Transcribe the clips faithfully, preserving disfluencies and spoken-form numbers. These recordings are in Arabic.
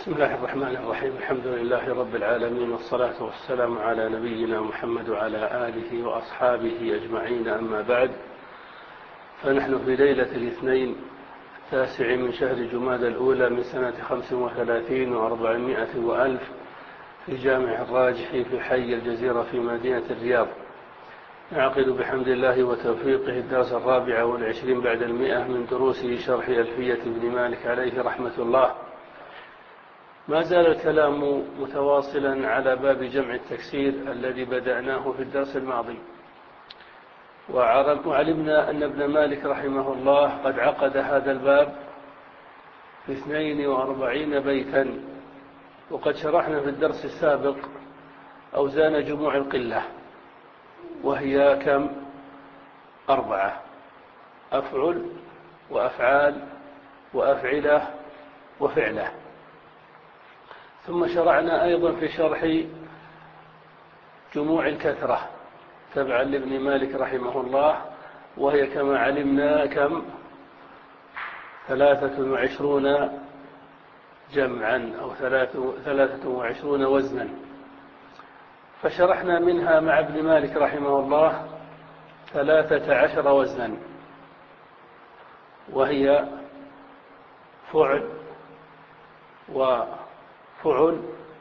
بسم الله الرحمن الرحيم. الحمد لله رب العالمين، والصلاة والسلام على نبينا محمد وعلى آله وأصحابه أجمعين، أما بعد. فنحن في ليلة الاثنين التاسع من شهر جمادى الأولى من سنة خمس وثلاثين وأربعمائة وألف في جامع الراجح في حي الجزيرة في مدينة الرياض. نعقد بحمد الله وتوفيقه الدرس الرابع والعشرين بعد المئة من دروس شرح ألفية ابن مالك عليه رحمة الله. ما زال الكلام متواصلا على باب جمع التكسير الذي بدأناه في الدرس الماضي، وعلمنا أن ابن مالك رحمه الله قد عقد هذا الباب في اثنين وأربعين بيتا، وقد شرحنا في الدرس السابق أوزان جموع القلة، وهي كم؟ أربعة: أفعل وأفعال وأفعلة وفعلة. ثم شرعنا أيضا في شرح جموع الكثرة تبعا لابن مالك رحمه الله، وهي كما علمنا كم؟ ثلاثة وعشرون جمعا أو ثلاثة وعشرون وزنا. فشرحنا منها مع ابن مالك رحمه الله ثلاثة عشر وزنا، وهي فعل وفعل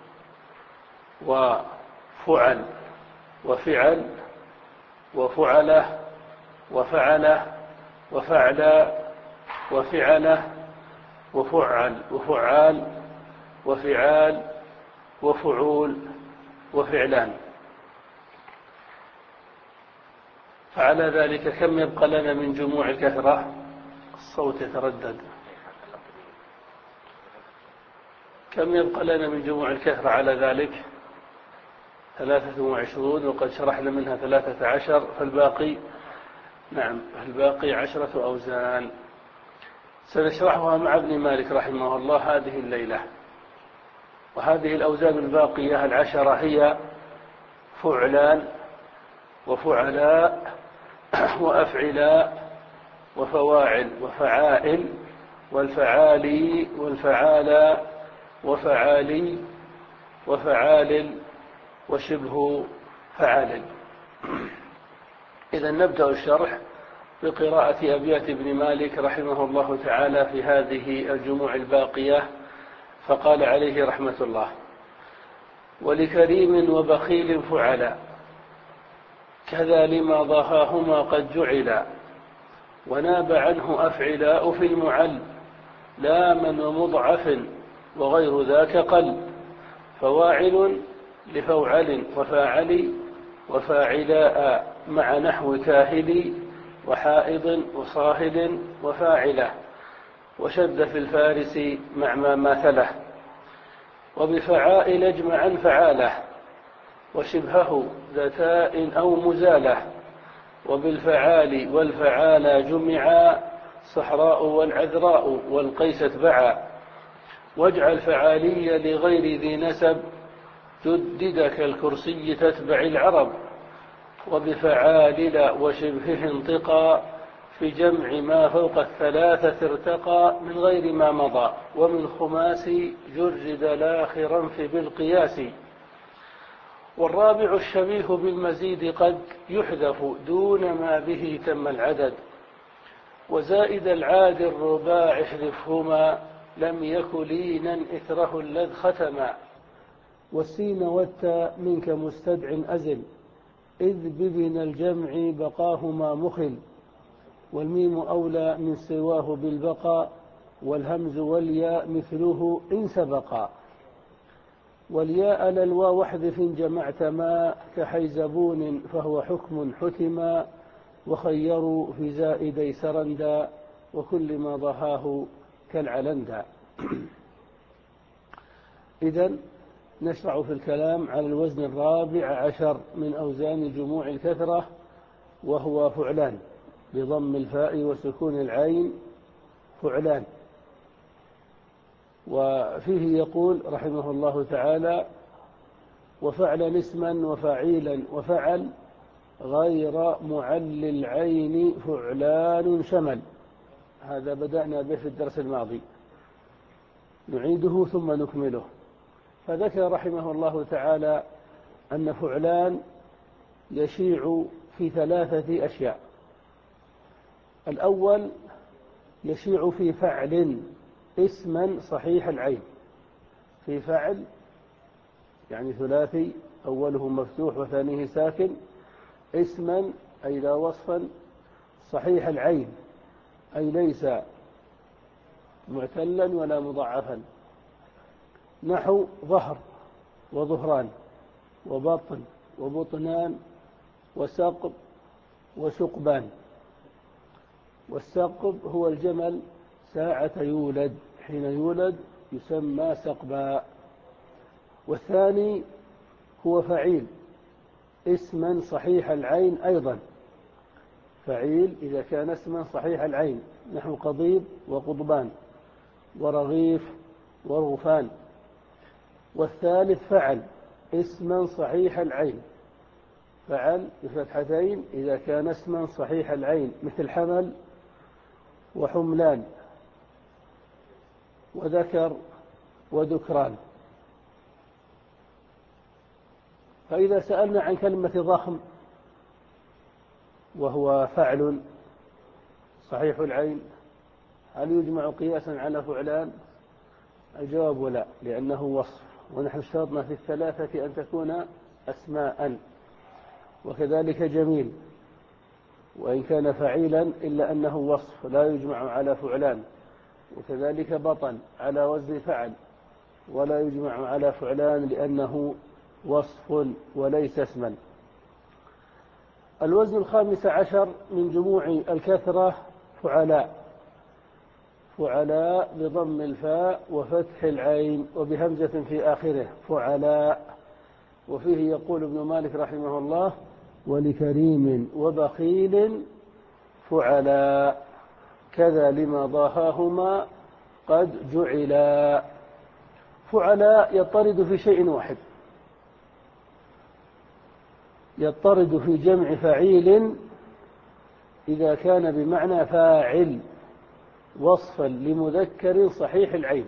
وفعل وفعل وفعله وفعله وفعل وفعله وفعل وفعال وفعال وفعول وفعلان. فعلى ذلك كم يبقى لنا من جموع الكثرة؟ الصوت يتردد. كم يبقى لنا من جموع الكثرة على ذلك؟ ثلاثة وعشرون، وقد شرحنا منها ثلاثة عشر، فالباقي نعم الباقي عشرة أوزان سنشرحها مع ابن مالك رحمه الله هذه الليلة. وهذه الأوزان الباقية العشرة هي فعلان وفعلاء وأفعلاء وفواعل وفعائل والفعالي والفعالى وفعالي وفعال وشبه فعال. إذا نبدأ الشرح بقراءة أبيات ابن مالك رحمه الله تعالى في هذه الجموع الباقية. فقال عليه رحمة الله: ولكريم وبخيل فعلا كذا لما ضهاهما قد جعلا، وناب عنه أفعلاء في المعل لا من ومضعف وغير ذاك قل، فواعل لفوعل وفاعل وفاعلاء مع نحو كاهل وحائض وصاهد وفاعلة، وشد في الفارس مع ما ماثله، وبفعائل اجمعا فعاله وشبهه ذتاء أو مزاله، وبالفعال والفعالى جمعا صحراء والعذراء والقيس اتبعا، واجعل فعالي لغير ذي نسب جدد كالكرسي تتبع العرب، وبفعالل وشبهه انطقا في جمع ما فوق الثلاثة ارتقى من غير ما مضى، ومن خماس جرد لاخرا في بالقياس، والرابع الشبيه بالمزيد قد يحذف دون ما به تم العدد، وزائد العاد الرباع احذفهما لم يك لينا إثره الذ ختما، والسين والتاء منك مستدع أزل إذ ببن الجمع بقاهما مخل، والميم أولى من سواه بالبقاء والهمز والياء مثله إن سبقا، والياء للواو احذف جمعت ما كحيزبون فهو حكم حتما، وخيروا في زائدي سرندا وكل ما ضهاه كالعلندا. إذن نشرع في الكلام على الوزن الرابع عشر من أوزان جموع الكثرة، وهو فعلان بضم الفاء وسكون العين، فعلان. وفيه يقول رحمه الله تعالى: وفعلا اسما وفعيلا وفعل غير معل العين فعلان شمل. هذا بدأنا به في الدرس الماضي. نعيده ثم نكمله. فذكر رحمه الله تعالى أن فعلان يشيع في ثلاثة أشياء. الأول يشيع في فعل اسما صحيح العين، في فعل يعني ثلاثي أوله مفتوح وثانيه ساكن، اسما أي لا وصفا، صحيح العين أي ليس معتلا ولا مضعفا، نحو ظهر وظهران وبطن وبطنان وسقب وسقبان. والسقب هو الجمل ساعة يولد، حين يولد يسمى سقبا. والثاني هو فعيل اسما صحيح العين أيضا، فعيل إذا كان اسما صحيح العين، نحو قضيب وقضبان ورغيف ورغفان. والثالث فعل اسما صحيح العين، فعل بفتحتين إذا كان اسما صحيح العين، مثل حمل وحملان وذكر وذكران. فإذا سألنا عن كلمة ضخم وهو فعل صحيح العين، هل يجمع قياسا على فعلان؟ الجواب لا، لأنه وصف، ونحن اشترطنا في الثلاثة أن تكون أسماء. وكذلك جميل وإن كان فعيلا إلا أنه وصف لا يجمع على فعلان، وكذلك بطن على وزن فعل ولا يجمع على فعلان لأنه وصف وليس اسما. الوزن الخامس عشر من جموع الكثرة فعلاء، فعلاء بضم الفاء وفتح العين وبهمزة في آخره، فعلاء. وفيه يقول ابن مالك رحمه الله: ولكريم وبخيل فعلاء، كذا لما ضاهاهما قد جعلا. فعلاء يطرد في شيء واحد، يطرد في جمع فعيل إذا كان بمعنى فاعل وصفا لمذكر صحيح العين.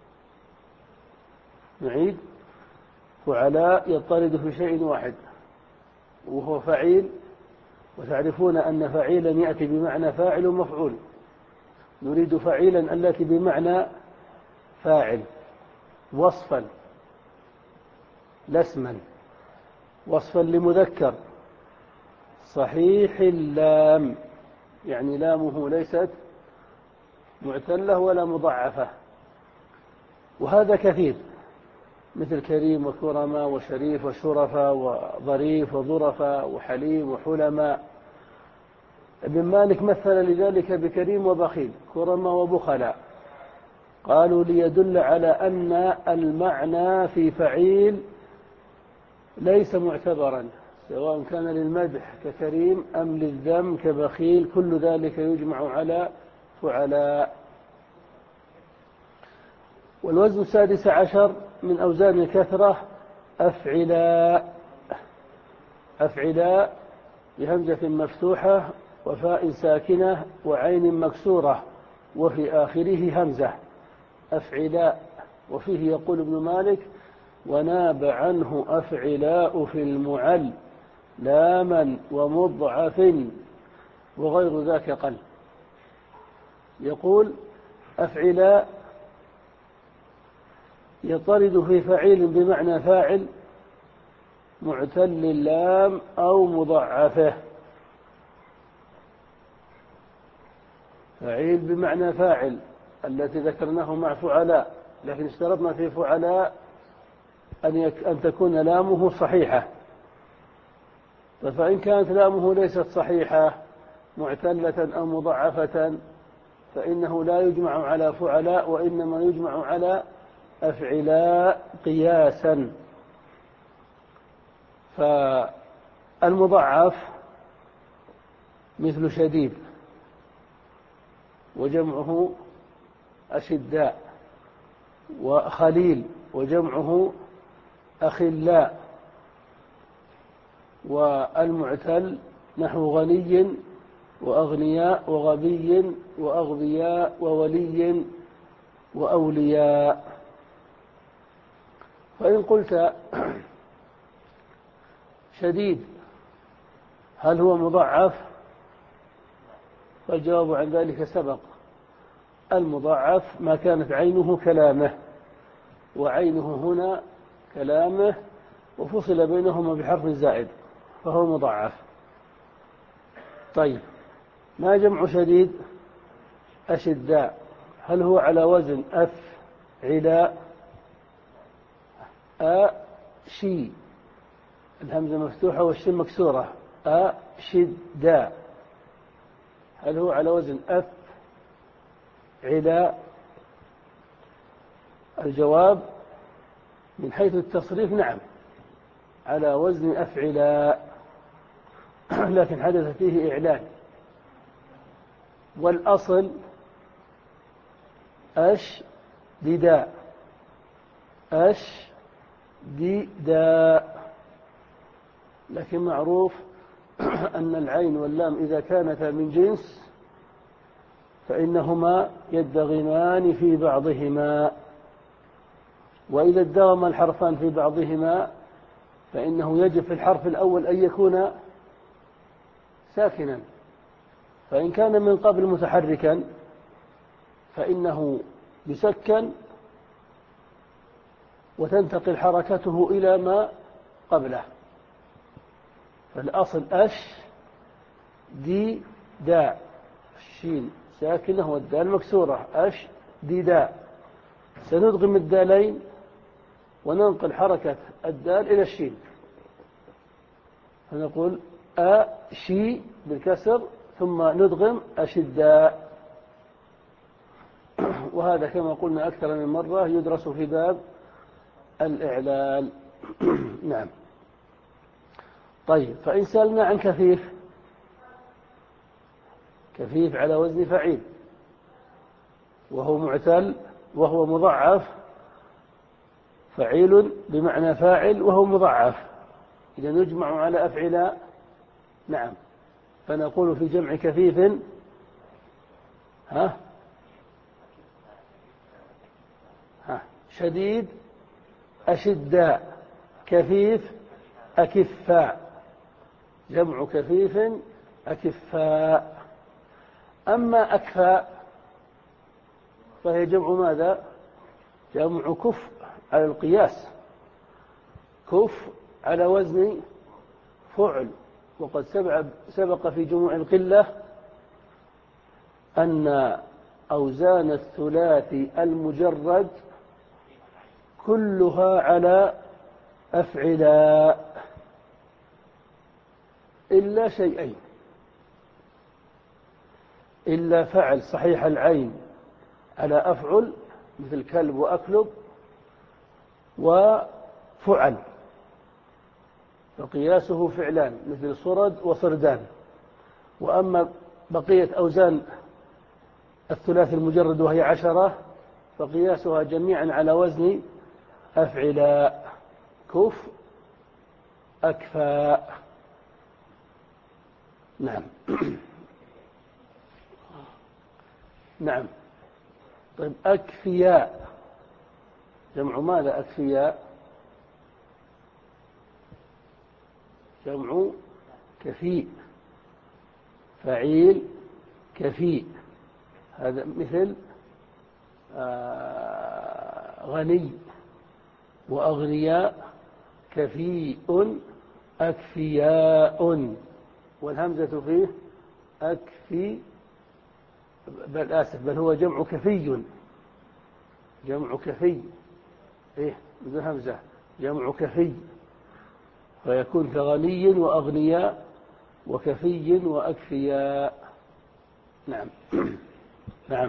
نعيد: فعلاء يطرد في شيء واحد وهو فعيل، وتعرفون أن فعيلا يأتي بمعنى فاعل ومفعول، نريد فعيلا التي بمعنى فاعل وصفا لا اسما، وصفا لمذكر صحيح اللام، يعني لامه ليست معتلة ولا مضعفة. وهذا كثير، مثل كريم وكرماء وشريف وشرفاء وظريف وظرفاء وحليم وحلماء. ابن مالك مثل لذلك بكريم وبخيل، كرماء وبخلاء، قالوا ليدل على أن المعنى في فعيل ليس معتبرا، سواء كان للمدح ككريم أم للذم كبخيل، كل ذلك يجمع على فعلاء. والوزن السادس عشر من أوزان الكثرة أفعلاء، أفعلاء بهمزة مفتوحة وفاء ساكنة وعين مكسورة وفي آخره همزة، أفعلاء. وفيه يقول ابن مالك: وناب عنه أفعلاء في المعل لاما ومضعف وغير ذاك قل. يقول: أفعلاء يطرد في فعيل بمعنى فاعل معتل اللام أو مضعفه، فعيل بمعنى فاعل التي ذكرناه مع فعلاء، لكن اشترطنا في فعلاء أن, يك... أن تكون لامه صحيحة. فإن كانت لامه ليست صحيحة معتلة أو مضعفة فإنه لا يجمع على فعلاء، وإنما يجمع على أفعلاء قياسا. فالمضعف مثل شديد وجمعه أشداء، وخليل وجمعه أخلاء. والمعتل نحو غني وأغنياء وغبي وأغبياء وولي وأولياء. فإن قلت شديد هل هو مضاعف؟ فالجواب عن ذلك سبق. المضاعف ما كانت عينه كلامه، وعينه هنا كلامه وفصل بينهما بحرف زائد فهو مضاعف. طيب، ما جمع شديد؟ أشداء. هل هو على وزن أفعلاء؟ أشي، الهمزة مفتوحة والشين مكسورة، أشداء. هل هو على وزن أفعلاء؟ الجواب من حيث التصريف نعم، على وزن أفعلاء، لكن حدث فيه إعلان. والأصل أشدداء، أشدداء. لكن معروف أن العين واللام إذا كانتا من جنس فإنهما يدغمان في بعضهما، وإذا ادغم الحرفان في بعضهما فإنه يجب في الحرف الأول أن يكون ساكنا، فإن كان من قبل متحركا فإنه يسكن وتنتقل حركته إلى ما قبله. فالأصل أش دي داء، الشين ساكنة والدال مكسورة، أش دي داء. سندغم الدالين وننقل حركة الدال إلى الشين فنقول أشي بالكسر ثم ندغم أشداء. وهذا كما قلنا أكثر من مرة يدرس في باب الإعلال. نعم. طيب، فإن سألنا عن كفيف، كفيف على وزن فعيل وهو معتل وهو مضعف، فعيل بمعنى فاعل وهو مضعف، إذا نجمع على أفعلاء نعم، فنقول في جمع كفيف ها ها شديد أشداء، كفيف أكفاء، جمع كفيف أكفاء. أما أكفاء فهي جمع ماذا؟ جمع كف على القياس، كف على وزن فعل. وقد سبق في جموع القلة أن أوزان الثلاثي المجرد كلها على أفعلاء إلا شيئين، إلا فعل صحيح العين على أفعل مثل كلب وأكلب، وفعل فقياسه فعلان مثل صرد وصردان. وأما بقية أوزان الثلاث المجرد وهي عشرة فقياسها جميعا على وزن أفعلاء، كف أكفاء. نعم. نعم. طيب، أكفياء جمع ماذا؟ أكفياء جمع كفيء، فعيل كفيء. هذا مثل آه غني وأغنياء، كفيء أكفياء، والهمزة فيه أكفي، بل آسف بل هو جمع كفي، جمع كفي إيه بدون همزة، جمع كفي، فيكون كغني وأغنياء وكفي وأكفياء. نعم. نعم،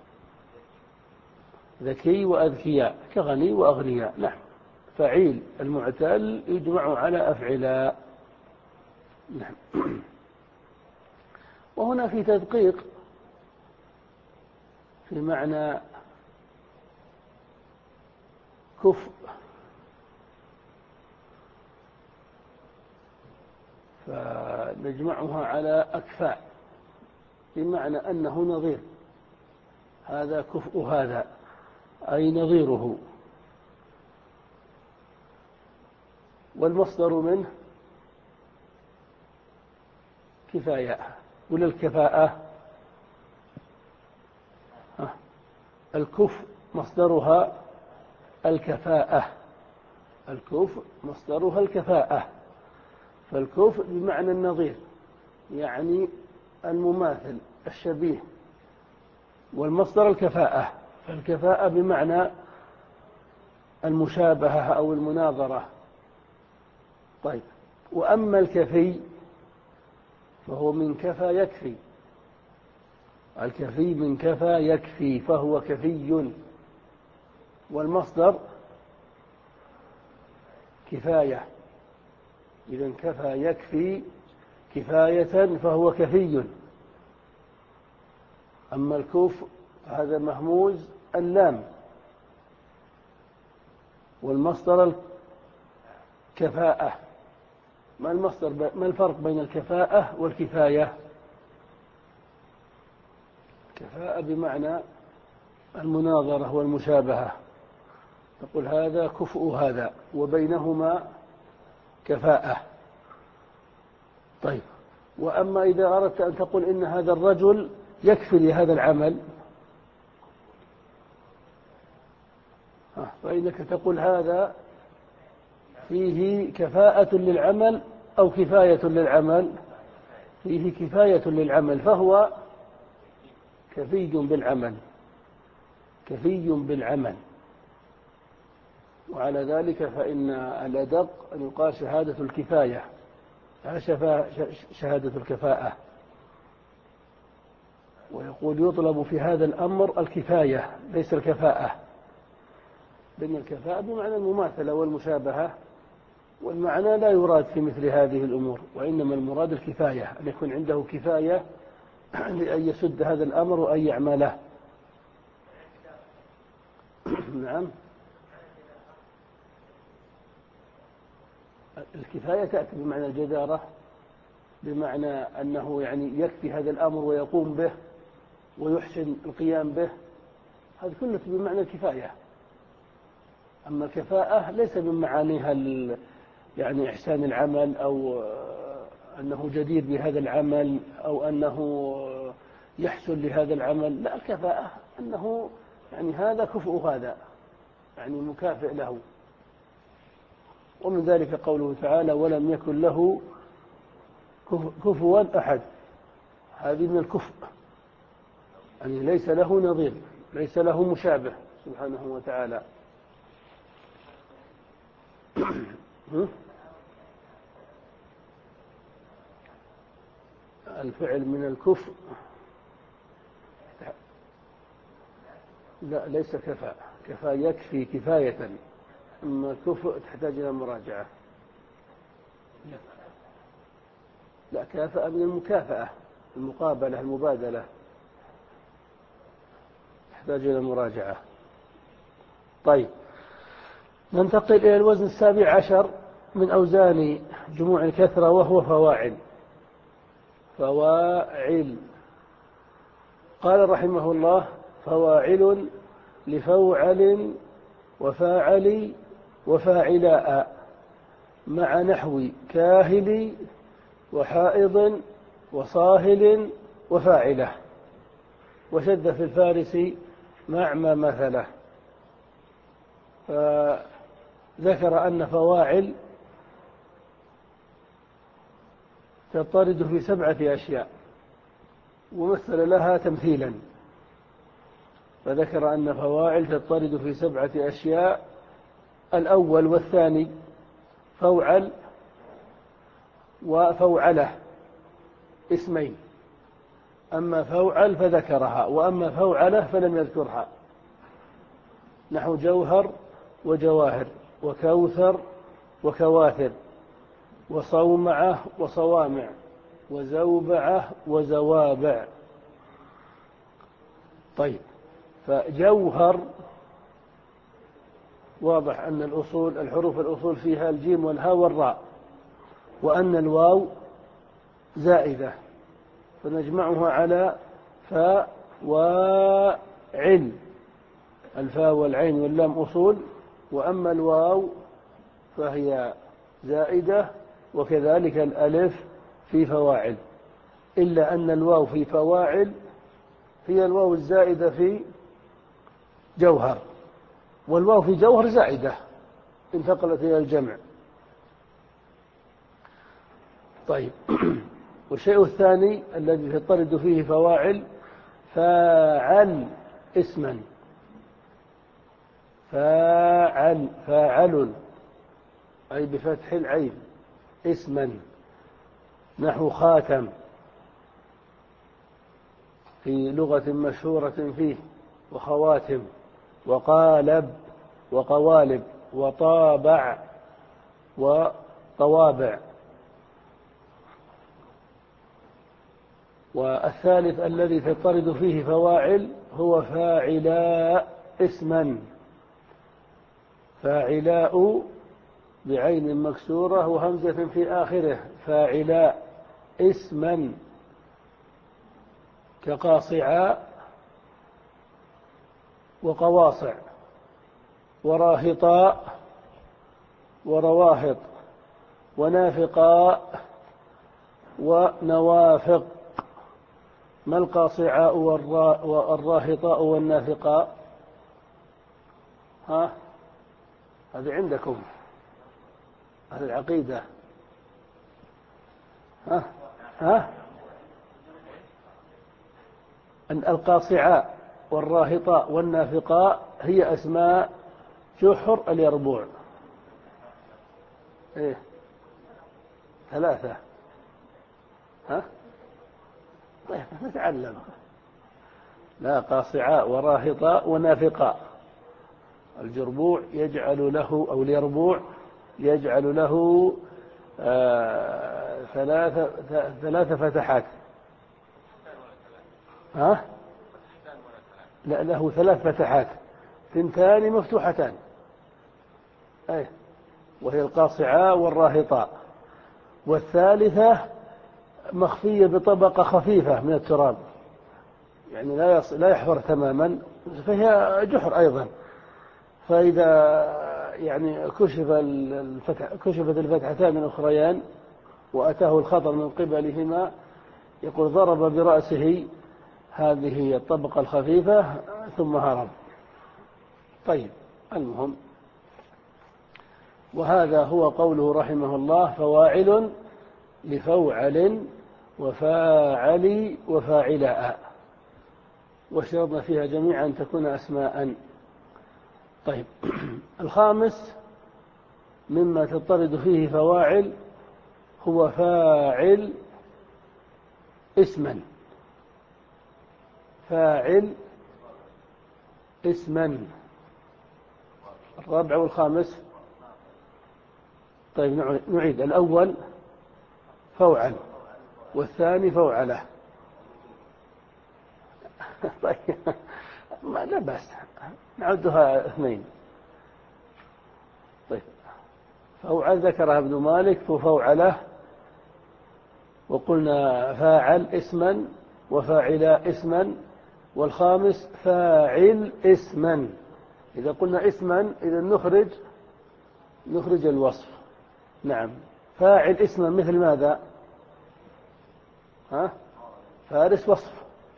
ذكي وأذكياء كغني وأغنياء. نعم. فعيل المعتل يجمع على أفعلاء. نعم. وهنا في تدقيق في معنى كفء، فنجمعها على أكفاء بمعنى أنه نظير، هذا كفء هذا أي نظيره. والمصدر منه كفاية ولا الكفاءة؟ الكف مصدرها الكفاءة، الكف مصدرها الكفاءة، فالكف بمعنى النظير يعني المماثل الشبيه، والمصدر الكفاءة، فالكفاءة بمعنى المشابهة أو المناظرة. طيب، وأما الكفي فهو من كفى يكفي، الكفي من كفى يكفي فهو كفي، والمصدر كفاية، إذن كفى يكفي كفاية فهو كفي. أما الكف هذا مهموز اللام، والمصدر الكفاءة. ما المصدر ما الفرق بين الكفاءة والكفاية؟ كفاءة بمعنى المناظرة والمشابهة، تقول هذا كفء هذا، وبينهما كفاءة. طيب، وأما إذا أردت أن تقول إن هذا الرجل يكفي لهذا العمل، فإنك تقول هذا فيه كفاءة للعمل أو كفاية للعمل، فيه كفاية للعمل فهو كفي بالعمل، كفي بالعمل. وعلى ذلك فإن الأدق أن يقال شهادة الكفاية لا شهادة الكفاءة، ويقول يطلب في هذا الأمر الكفاية ليس الكفاءة، لأن الكفاءة بمعنى المماثلة والمشابهة، والمعنى لا يراد في مثل هذه الأمور، وإنما المراد الكفاية، أن يكون عنده كفاية لأن يسد هذا الأمر وأن يعمله. نعم، الكفاية تأتي بمعنى الجدارة، بمعنى أنه يعني يكفي هذا الأمر ويقوم به ويحسن القيام به، هذا كله بمعنى الكفاية. أما الكفاءة ليس من معانيها يعني إحسان العمل أو أنه جدير بهذا العمل أو أنه يحسن لهذا العمل، لا، الكفاءة أنه يعني هذا كفء هذا، يعني مكافئ له. ومن ذلك قوله تعالى ولم يكن له كفوا أحد، هذه من الكفء، يعني ليس له نظير، ليس له مشابه سبحانه وتعالى. الفعل من الكفء لا، ليس كفى، كفى يكفي كفاية، أما الكفء تحتاج إلى مراجعة. لا، كافأ من المكافأة، المقابلة، المبادلة، تحتاج إلى مراجعة. طيب، ننتقل إلى الوزن السابع عشر من أوزان جموع الكثرة، وهو فواعل. فواعل، قال رحمه الله فواعل لفوعل وفاعل وفاعلاء مع نحو كاهل وحائض وصاهل وفاعله، وشد في الفارس مع ما مثله. فذكر أن فواعل تطرد في سبعة أشياء، ومثل لها تمثيلا، فذكر أن فواعل تطرد في سبعة أشياء. الأول والثاني فوعل وفوعله اسمين، أما فوعل فذكرها، وأما فوعله فلم يذكرها، نحو جوهر وجواهر وكوثر وكواثر وصومعة وصوامع وزوبعة وزوابع. طيب، فجوهر واضح أن الأصول الحروف الأصول فيها الجيم والهاء والراء، وأن الواو زائدة، فنجمعها على فاء وعل، الفاء والعين واللام أصول، وأما الواو فهي زائدة، وكذلك الألف في فواعل، إلا أن الواو في فواعل هي الواو الزائدة في جوهر، والواو في جوهر زائدة انتقلت إلى الجمع. طيب والشيء الثاني الذي تطرد فيه فواعل فاعل اسما، فاعل فاعل أي بفتح العين اسما، نحو خاتم في لغة مشهورة فيه، وخواتم، وقالب وقوالب، وطابع وطوابع. والثالث الذي تطرد فيه فواعل هو فاعلاء اسما، فاعلاء بعين مكسورة وهمزة في آخره، فاعلاء اسما، كقاصعاء وقواصع وراهطاء ورواهط ونافقاء ونوافق. ما القاصعاء والراهطاء والنافقاء؟ ها هذه عندكم أهل العقيدة. ها ها القاصعاء والراهطاء والنافقاء هي أسماء جحر اليربوع. إيه ثلاثة. ها طيب نتعلم. لا، قاصعاء وراهطاء ونافقاء. الجربوع يجعل له أو اليربوع يجعل له آه ثلاثة ثلاثة فتحات. ها لا، له ثلاث فتحات، ثنتان مفتوحتان، أي وهي القاصعاء والراهطاء، والثالثة مخفية بطبقة خفيفة من التراب، يعني لا يص... لا يحفر تماما، فهي جحر أيضا. فإذا يعني كشف الفتح كشفت الفتحتان الأخريان وأتاه الخطر من قبلهما، يقول ضرب برأسه هذه الطبقة الخفيفة ثم هرب. طيب المهم، وهذا هو قوله رحمه الله: فواعل لفوعل وفاعل وفاعلاء، وشرطنا فيها جميعا أن تكون أسماء. طيب الخامس مما تطرد فيه فواعل هو فاعل اسما، فاعل اسما. الرابع والخامس. طيب نعيد: الأول فوعل، والثاني فوعله. طيب لا بأس نعدها اثنين. طيب فوعل ذكرها ابن مالك وفوعله، وقلنا فاعل اسما وفاعلا اسما، والخامس فاعل اسما. إذا قلنا اسما إذا نخرج نخرج الوصف. نعم، فاعل اسما مثل ماذا؟ ها فارس وصف.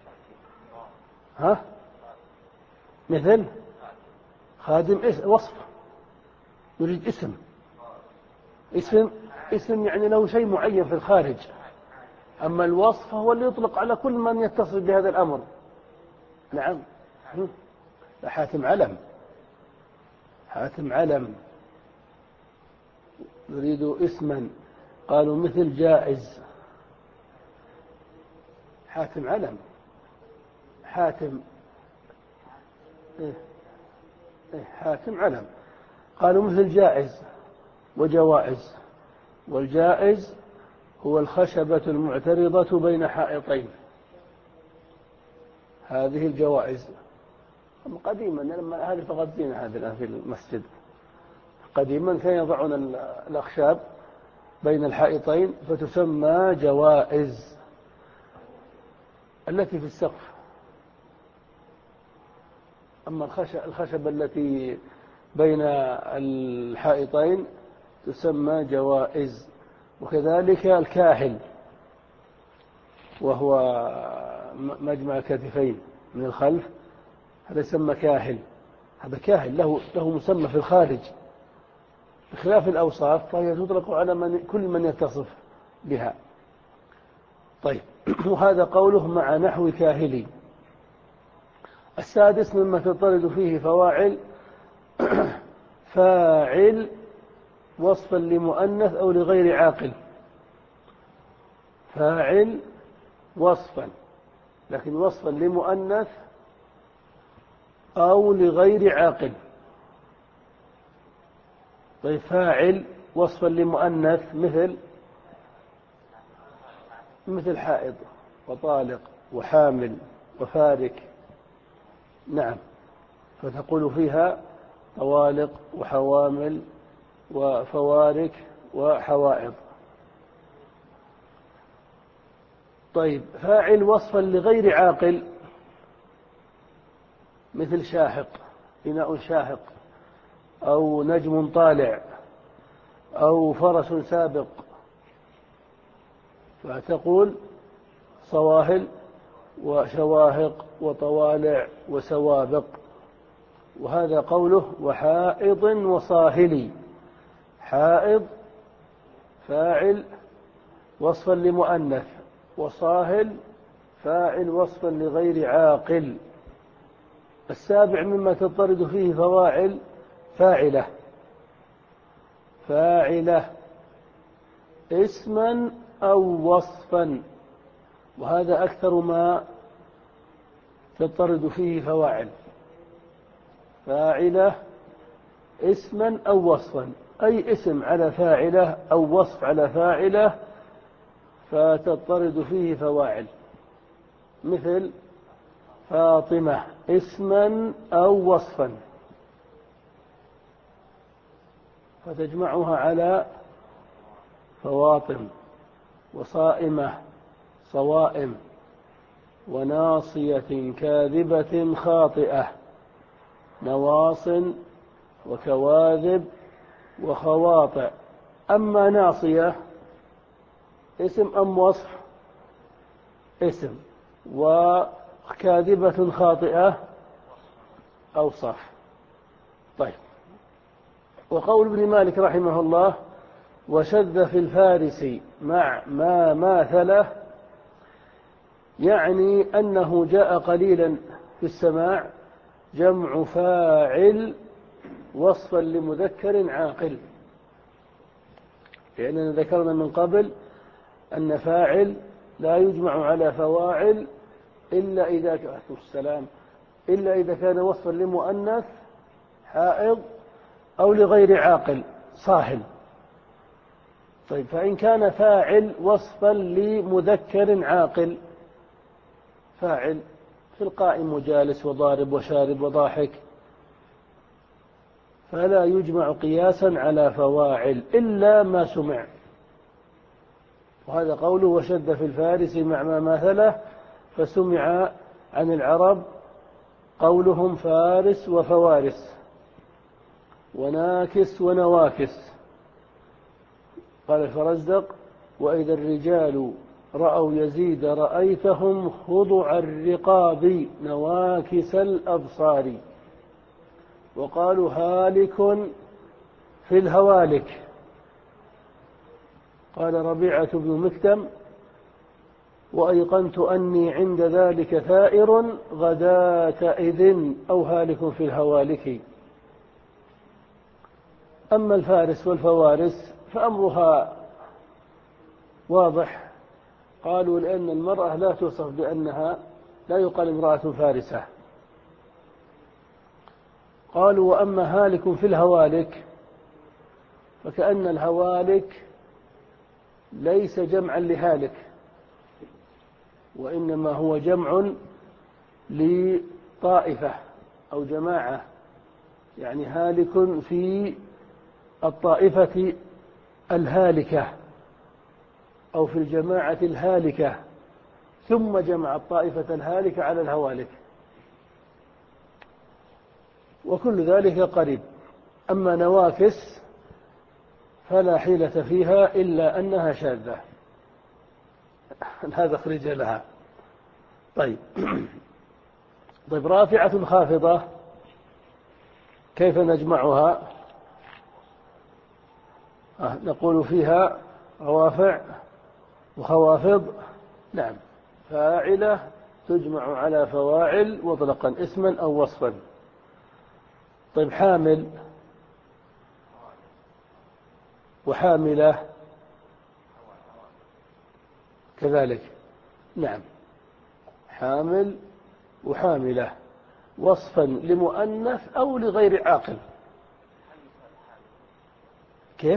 ها مثل خادم وصف، نريد اسم. اسم اسم يعني له شيء معين في الخارج، أما الوصف هو اللي يطلق على كل من يتصل بهذا الأمر. نعم، حاتم علم، حاتم علم نريد اسما. قالوا مثل جائز، حاتم علم، حاتم إيه إيه حاتم علم. قالوا مثل جائز وجوائز، والجائز هو الخشبة المعترضة بين حائطين، هذه الجوائز. قديما لما هذه فقط زينة هذه الآن في المسجد، قديما كانوا يضعون الأخشاب بين الحائطين فتسمى جوائز التي في السقف. أما الخشبة التي بين الحائطين تسمى جوائز. وكذلك الكاهل وهو مجمع الكتفين من الخلف، هذا يسمى كاهل، هذا كاهل له له مسمى في الخارج، بخلاف الأوصاف فهي تطلق على من كل من يتصف بها. طيب، وهذا قوله مع نحو كاهلي. السادس مما تطرد فيه فواعل فاعل وصفا لمؤنث أو لغير عاقل، فاعل وصفا، لكن وصفا لمؤنث أو لغير عاقل. طيب، فاعل وصفا لمؤنث مثل مثل حائض وطالق وحامل وفارك. نعم، فتقول فيها طوالق وحوامل وفوارك وحوائض. طيب، فاعل وصفا لغير عاقل مثل شاهق، إناء شاهق، أو نجم طالع، أو فرس سابق، فتقول صواهل وشواهق وطوالع وسوابق. وهذا قوله وحائض وصاهلي. حائض فاعل وصفا لمؤنث، وصاهل فاعل وصفا لغير عاقل. السابع مما تضطرد فيه فواعل فاعلة، فاعلة اسما أو وصفا، وهذا أكثر ما تضطرد فيه فواعل. فاعلة اسما أو وصفا، أي اسم على فاعلة أو وصف على فاعلة فتضطرد فيه فواعل، مثل فاطمة اسما أو وصفا، فتجمعها على فواطم. وصائمة صوائم، وناصية كاذبة خاطئة، نواص وكواذب وخواطئ. أما ناصية اسم أم وصف؟ اسم. وكاذبة خاطئة أوصاف. طيب، وقول ابن مالك رحمه الله وشذ في الفارس مع ما ماثله، يعني أنه جاء قليلا في السماع جمع فاعل وصفا لمذكر عاقل، لأننا ذكرنا من قبل أن فاعل لا يجمع على فواعل إلا إذا كان السلام إلا إذا كان وصفا لمؤنث حائض أو لغير عاقل صاهل. طيب، فإن كان فاعل وصفا لمذكر عاقل، فاعل في القائم وجالس وضارب وشارب وضاحك، فلا يجمع قياسا على فواعل إلا ما سمع. وهذا قوله وشد في الفارس مع ما مثله، فسمع عن العرب قولهم فارس وفوارس وناكس ونواكس. قال الفرزدق وإذا الرجال رأوا يزيد رأيتهم خضع الرقاب نواكس الأبصار. وقالوا هالك في الهوالك. قال ربيعة بن مكتم وأيقنت أني عند ذلك ثائر غداة إذن أو هالك في الهوالك. أما الفارس والفوارس فأمرها واضح، قالوا لأن المرأة لا توصف بأنها لا يقال امرأة فارسة. قالوا وأما هالك في الهوالك فكأن الهوالك ليس جمعا لهالك، وإنما هو جمع لطائفة أو جماعة، يعني هالك في الطائفة الهالكة أو في الجماعة الهالكة، ثم جمع الطائفة الهالكة على الهوالك، وكل ذلك قريب. أما نواكس فلا حيلة فيها إلا أنها شاذة. هذا خرج لها. طيب طيب رافعة خافضة كيف نجمعها؟ آه نقول فيها روافع وخوافض. نعم. فاعلة تجمع على فواعل مطلقا اسما أو وصفا. طيب حامل وحاملة كذلك. نعم. حامل وحاملة وصفا لمؤنث أو لغير عاقل. كيف؟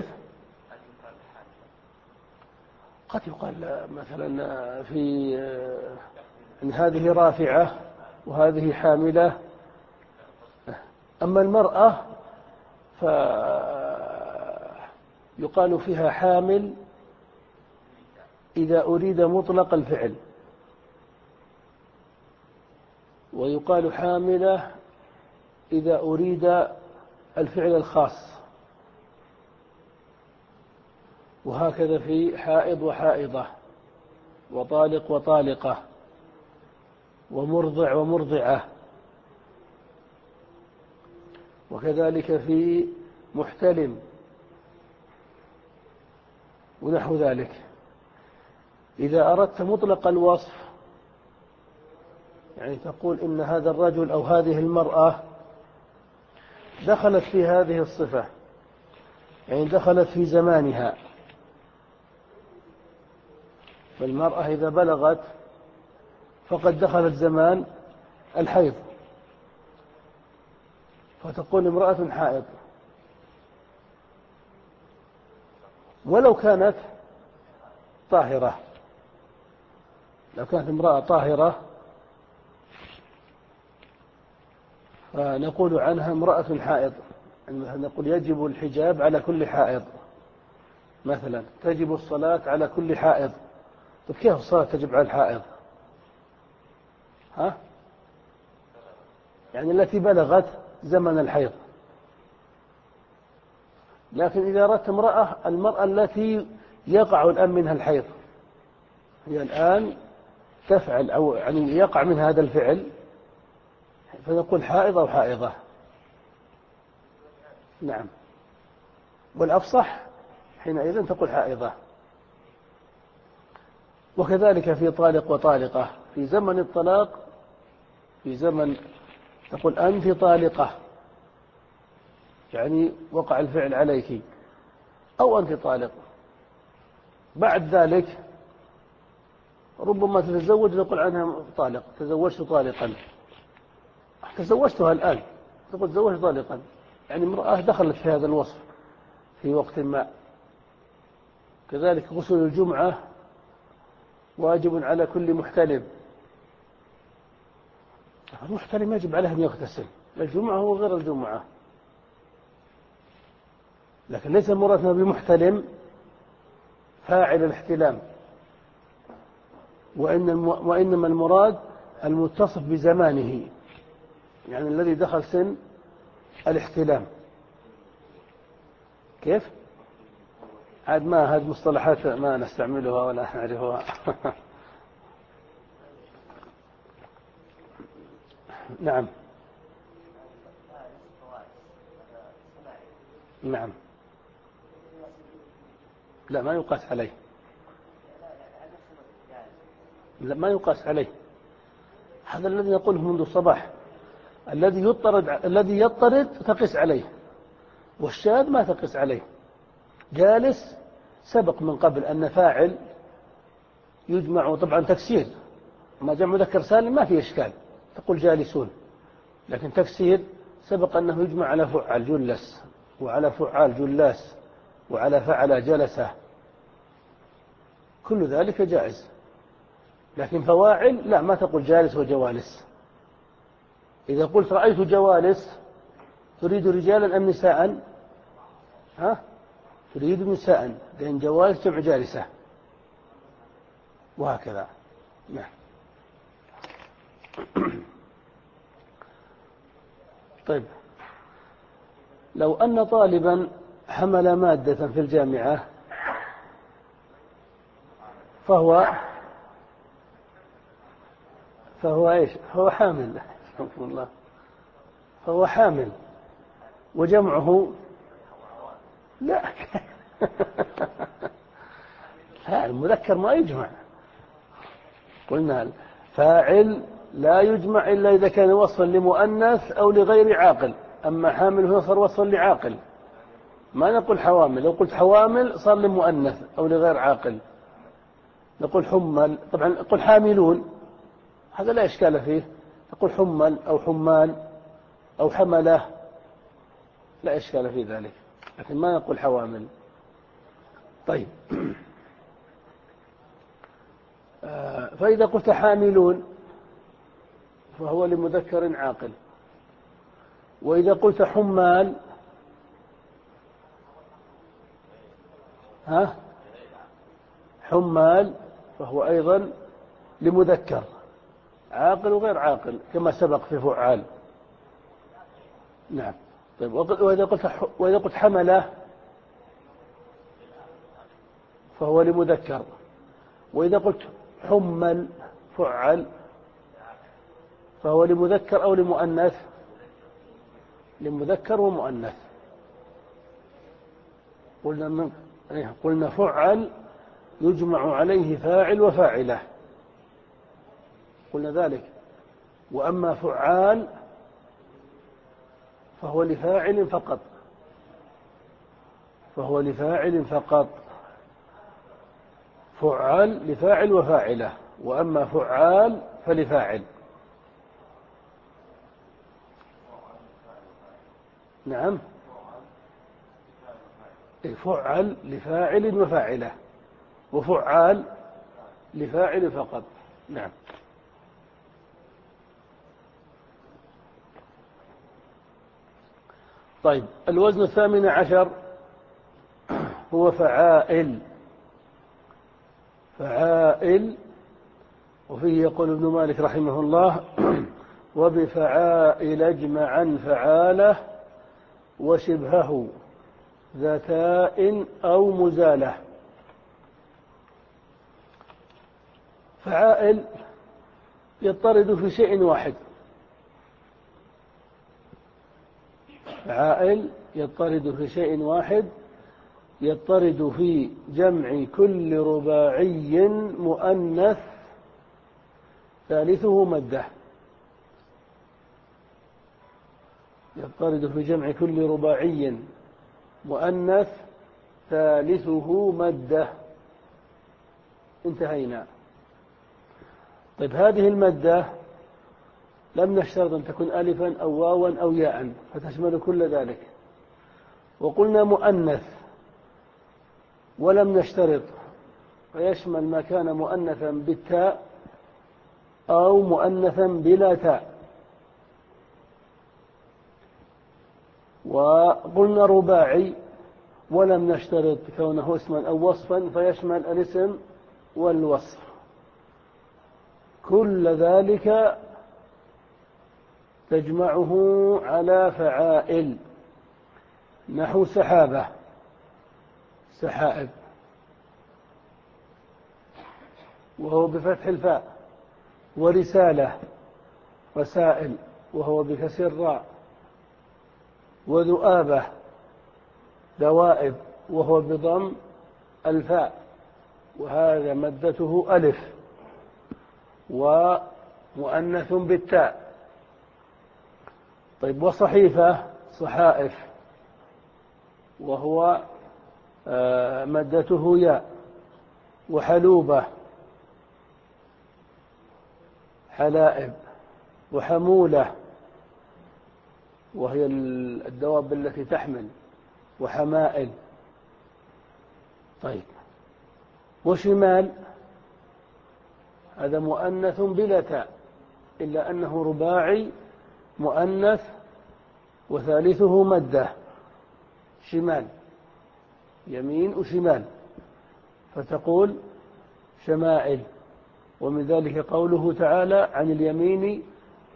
قد يقال مثلا في أن هذه رافعة وهذه حاملة. أما المرأة فيقال فيها حامل إذا أريد مطلق الفعل، ويقال حاملة إذا أريد الفعل الخاص، وهكذا في حائض وحائضة وطالق وطالقة ومرضع ومرضعة، وكذلك في محتلم ونحو ذلك. إذا أردت مطلق الوصف يعني تقول إن هذا الرجل أو هذه المرأة دخلت في هذه الصفة، يعني دخلت في زمانها. فالمرأة إذا بلغت فقد دخلت زمان الحيض، فتقول امرأة حائض، ولو كانت طاهرة. لو كانت امرأة طاهرة فنقول عنها امرأة حائض. يعني مثلا نقول يجب الحجاب على كل حائض، مثلا تجب الصلاة على كل حائض. طيب كيف الصلاة تجب على الحائض؟ ها؟ يعني التي بلغت زمن الحيض. لكن إذا أردت امرأة، المرأة التي يقع الآن منها الحيض، هي الآن تفعل أو يعني يقع من هذا الفعل، فنقول حائضة أو حائضة. نعم. والأفصح حينئذ تقول حائضة. وكذلك في طالق وطالقة، في زمن الطلاق، في زمن تقول أنت طالقة، يعني وقع الفعل عليك، أو أنت طالق. بعد ذلك ربما تتزوج نقول عنها طالق، تزوجت طالقا، تزوجتها الآن، تقول تزوجت طالقا، يعني امرأة دخلت في هذا الوصف في وقت ما. كذلك غسل الجمعة واجب على كل محتلم. المحتلم يجب عليه أن يغتسل، الجمعة وغير الجمعة، لكن ليس مرادنا بمحتلم فاعل الاحتلام، وإنما المراد المتصف بزمانه، يعني الذي دخل سن الاحتلام. كيف؟ عاد ما هذه مصطلحات ما نستعملها ولا نعرفها. نعم. نعم. لا ما يقاس عليه. لا ما يقاس عليه. هذا الذي نقوله منذ الصباح، الذي يضطرد الذي يضطرد تقيس عليه، والشاذ ما تقيس عليه. جالس سبق من قبل أن فاعل يجمع، طبعا تكسير، ما جمع مذكر سالم ما في إشكال، تقول جالسون، لكن تكسير سبق أنه يجمع على فعل جلس، وعلى فعال جلاس، وعلى فعل جلسة، كل ذلك جائز. لكن فواعل لا، ما تقول جالس وجوالس. إذا قلت رأيت جوالس تريد رجالا أم نساء؟ ها؟ تريد نساء، لأن جوالس جمع جالسة، وهكذا. نعم. طيب لو أن طالبا حمل مادة في الجامعة فهو فهو إيش؟ فهو حامل. الله. فهو حامل، وجمعه لا لا، المذكر ما يجمع. قلنا فاعل لا يجمع إلا إذا كان وصفا لمؤنث أو لغير عاقل. أما حامل هو صار وصفا لعاقل، ما نقول حوامل. لو قلت حوامل صار لمؤنث أو لغير عاقل. نقول حمل، طبعا نقول حاملون، هذا لا إشكال فيه. نقول حمل أو حمان أو حمله، لا إشكال في ذلك، لكن ما نقول حوامل. طيب فإذا قلت حاملون فهو لمذكر عاقل، وإذا قلت حمال ها حمال فهو أيضا لمذكر عاقل وغير عاقل كما سبق في فعال. نعم. طيب وإذا قلت وإذا قلت حمله فهو لمذكر، وإذا قلت حمل فعل فهو لمذكر أو لمؤنث؟ لمذكر ومؤنث. قلنا من قلنا فعل يجمع عليه فاعل وفاعله، قلنا ذلك. وأما فعال فهو لفاعل فقط، فهو لفاعل فقط. فعال لفاعل وفاعله، وأما فعال فلفاعل. نعم، فعل لفاعل وفاعله، وفعال لفاعل فقط. نعم. طيب الوزن الثامن عشر هو فعائل. فعائل، وفيه يقول ابن مالك رحمه الله: وبفعائل اجمعا فعاله وشبهه ذاتاء أو مزالة. فعائل يضطرد في شيء واحد. فعائل يضطرد في شيء واحد، يضطرد في جمع كل رباعي مؤنث ثالثه مده. يضطرد في جمع كل رباعي مؤنث ثالثه مده. انتهينا. طيب هذه المده لم نشترط أن تكون ألفا أو واوا أو ياء، فتشمل كل ذلك. وقلنا مؤنث ولم نشترط، فيشمل ما كان مؤنثا بالتاء أو مؤنثا بلا تاء. وقلنا رباعي ولم نشترط كونه اسما أو وصفا، فيشمل الاسم والوصف. كل ذلك تجمعه على فعائل، نحو سحابة سحائب، وهو بفتح الفاء. ورسالة رسائل، وهو بكسر الراء. وذؤابة دوائب، وهو بضم الفاء، وهذا مدته ألف. ومؤنث بالتاء. طيب وصحيفة صحائف، وهو مدته ياء. وحلوبة حلائب. وحمولة، وهي الدواب التي تحمل. وحمائل. طيب وشمال هذا مؤنث بلا تاء، إلا أنه رباعي مؤنث وثالثه مده. شمال، يمين وشمال، فتقول شمائل. ومن ذلك قوله تعالى عن اليمين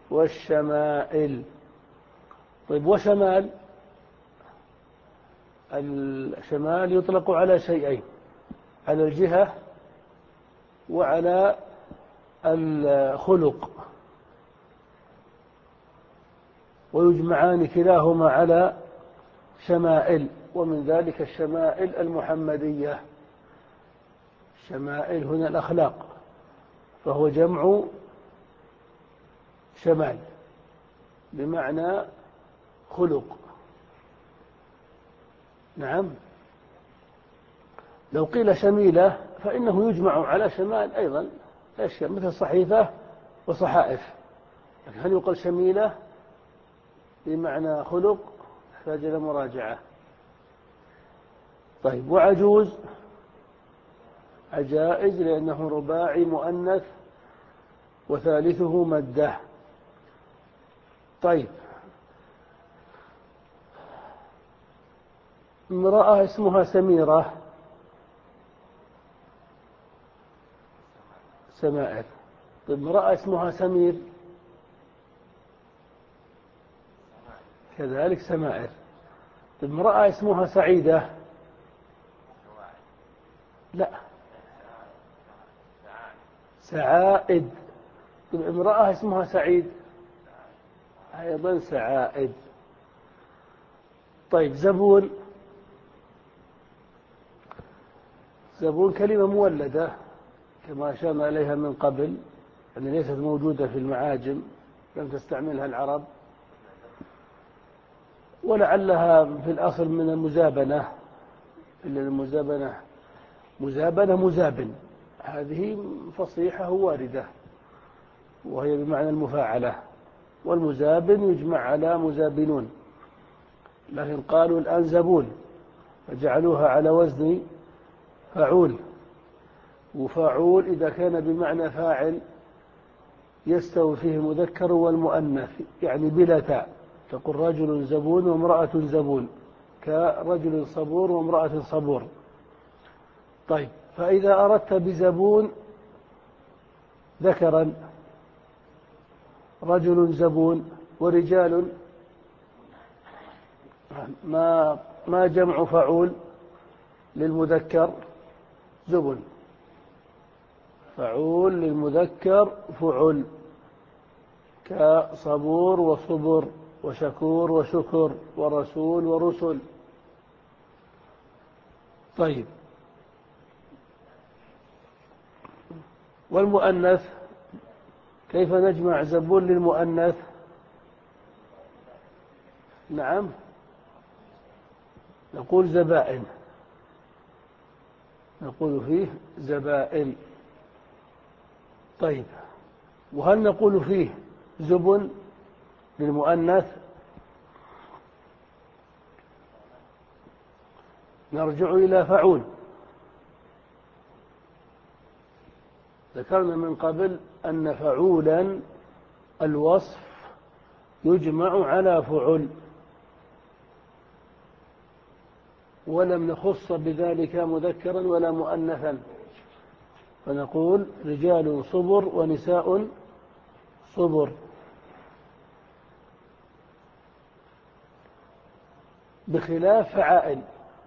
والشمائل. طيب وشمال الشمال يطلق على شيئين: على الجهة وعلى الخلق، ويجمعان كلاهما على شمائل، ومن ذلك الشمائل المحمدية. شمائل هنا الأخلاق، فهو جمع شمال بمعنى خلق. نعم. لو قيل شميلة فإنه يجمع على شمال أيضا أشياء مثل صحيفة وصحائف، لكن هل يقال شميلة بمعنى خلق؟ يحتاج إلى مراجعة. طيب، وعجوز عجائز لأنه رباعي مؤنث وثالثه مده. طيب، امرأة اسمها سميرة، سمائر. طيب، امرأة اسمها سمير كذلك سمائر. طيب، امرأة اسمها سعيدة، لا، سعائد. طيب، امرأة اسمها سعيد، أيضا سعائد. طيب، زبون. زبون كلمة مولدة كما أشرنا إليها من قبل، يعني ليست موجودة في المعاجم، لم تستعملها العرب، ولعلها في الأصل من المزابنة، إلا المزابنة مزابنة مزابن، هذه فصيحة واردة وهي بمعنى المفاعلة، والمزابن يجمع على مزابنون، لكن قالوا الآن زبون فجعلوها على وزن فعول. وفاعول إذا كان بمعنى فاعل يستوي فيه المذكر والمؤنث، يعني بلا تاء، تقول رجل زبون وامرأة زبون، كرجل صبور وامرأة صبور. طيب، فإذا أردت بزبون ذكرا رجل زبون، ورجال ما ما جمع فعول للمذكر؟ زبن. فعول للمذكر فعل، كصبور وصبر وشكور وشكر ورسول ورسل. طيب، والمؤنث كيف نجمع زبون للمؤنث؟ نعم، نقول زبائن، نقول فيه زبائن. طيب، وهل نقول فيه زبن للمؤنث؟ نرجع إلى فعول. ذكرنا من قبل أن فعولا الوصف يجمع على فعل، ولم نخص بذلك مذكرا ولا مؤنثا، فنقول رجال صبر ونساء صبر، بخلاف فعائل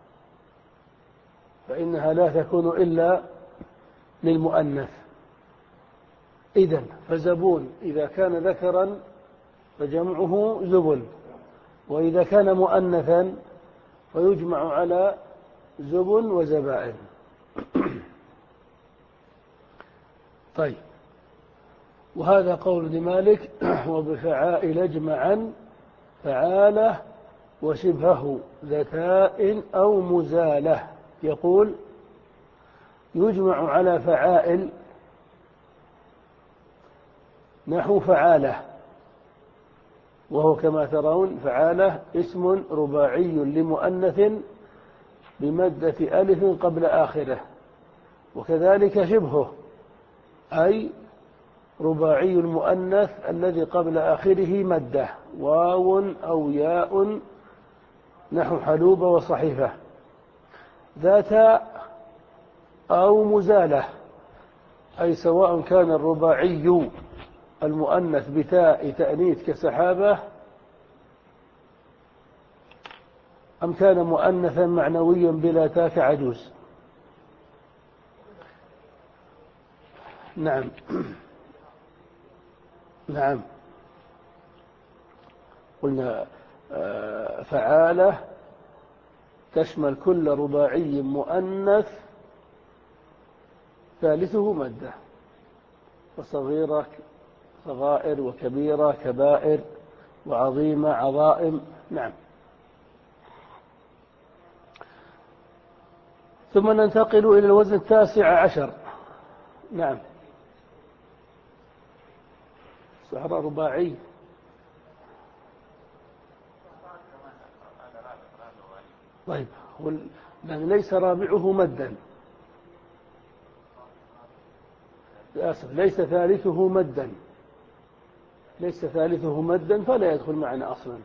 فإنها لا تكون إلا للمؤنث. إذن فزبون إذا كان ذكرا فجمعه زبن، وإذا كان مؤنثا فيجمع على زبن وزبائن. طيب، وهذا قول ابن مالك: وبفعائل اجمعا فعاله وشبهه ذكاء أو مزالة. يقول يجمع على فعائل نحو فعالة، وهو كما ترون فعالة اسم رباعي لمؤنث بمدة ألف قبل آخره، وكذلك شبهه أي رباعي المؤنث الذي قبل آخره مدة، واو أو ياء نحو حلوبة وصحيفة. ذات أو مزالة أي سواء كان الرباعي المؤنث بتاء تأنيث كسحابة، أم كان مؤنثا معنويا بلا تاء كعجوز؟ نعم. نعم. قلنا فعالة تشمل كل رباعي مؤنث ثالثه مادة، فصغيرة صغائر، وكبيرة كبائر، وعظيمة عظائم. نعم. ثم ننتقل إلى الوزن التاسع عشر. نعم. صحراء رباعي. طيب، لأن ليس رابعه مدا، للأسف ليس ثالثه مدا، ليس ثالثه مدا فلا يدخل معنا أصلا.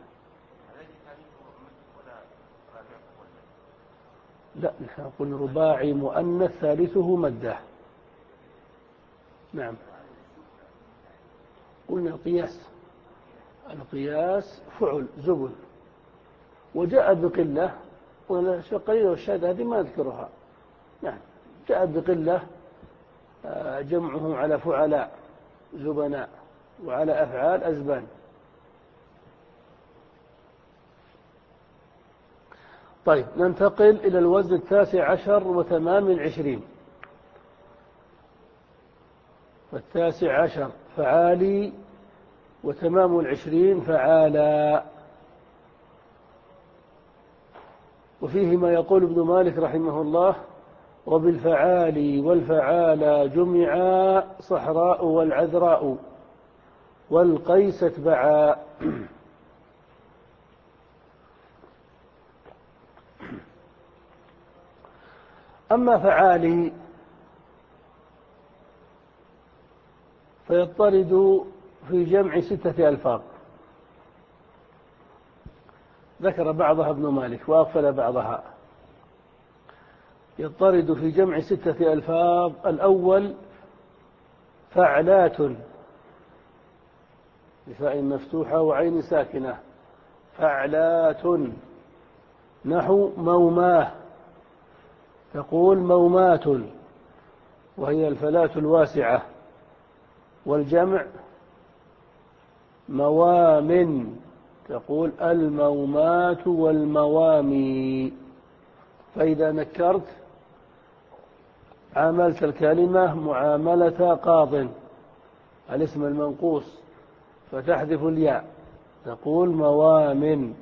لا، نحن نقول رباعي مؤنث ثالثه مده. نعم. قلنا القياس، القياس فعل زبل، وجاء بقلة، قليلة والشاذة هذه ما أذكرها. نعم. جاء بقلة جمعه على فعلاء زبناء، وعلى أفعال أزبان. طيب، ننتقل إلى الوزن التاسع عشر وتمام العشرين. والتاسع عشر فعالي، وتمام العشرين فعالا. وفيه ما يقول ابن مالك رحمه الله: وبالفعالي والفعالى جمعا صحراء والعذراء والقيس اتبعا. أما فعالي فيضطرد في جمع ستة ألفاظ، ذكر بعضها ابن مالك وأغفل بعضها. يضطرد في جمع ستة ألفاظ: الأول فعلات بفاء مفتوحة وعين ساكنة، فعلات. نحو موماه، تقول مومات، وهي الفلاة الواسعة. والجمع موام، تقول المومات والموامي. فإذا نكرت عاملت الكلمة معاملة قاض، الاسم المنقوص، فتحذف الياء، تقول موام.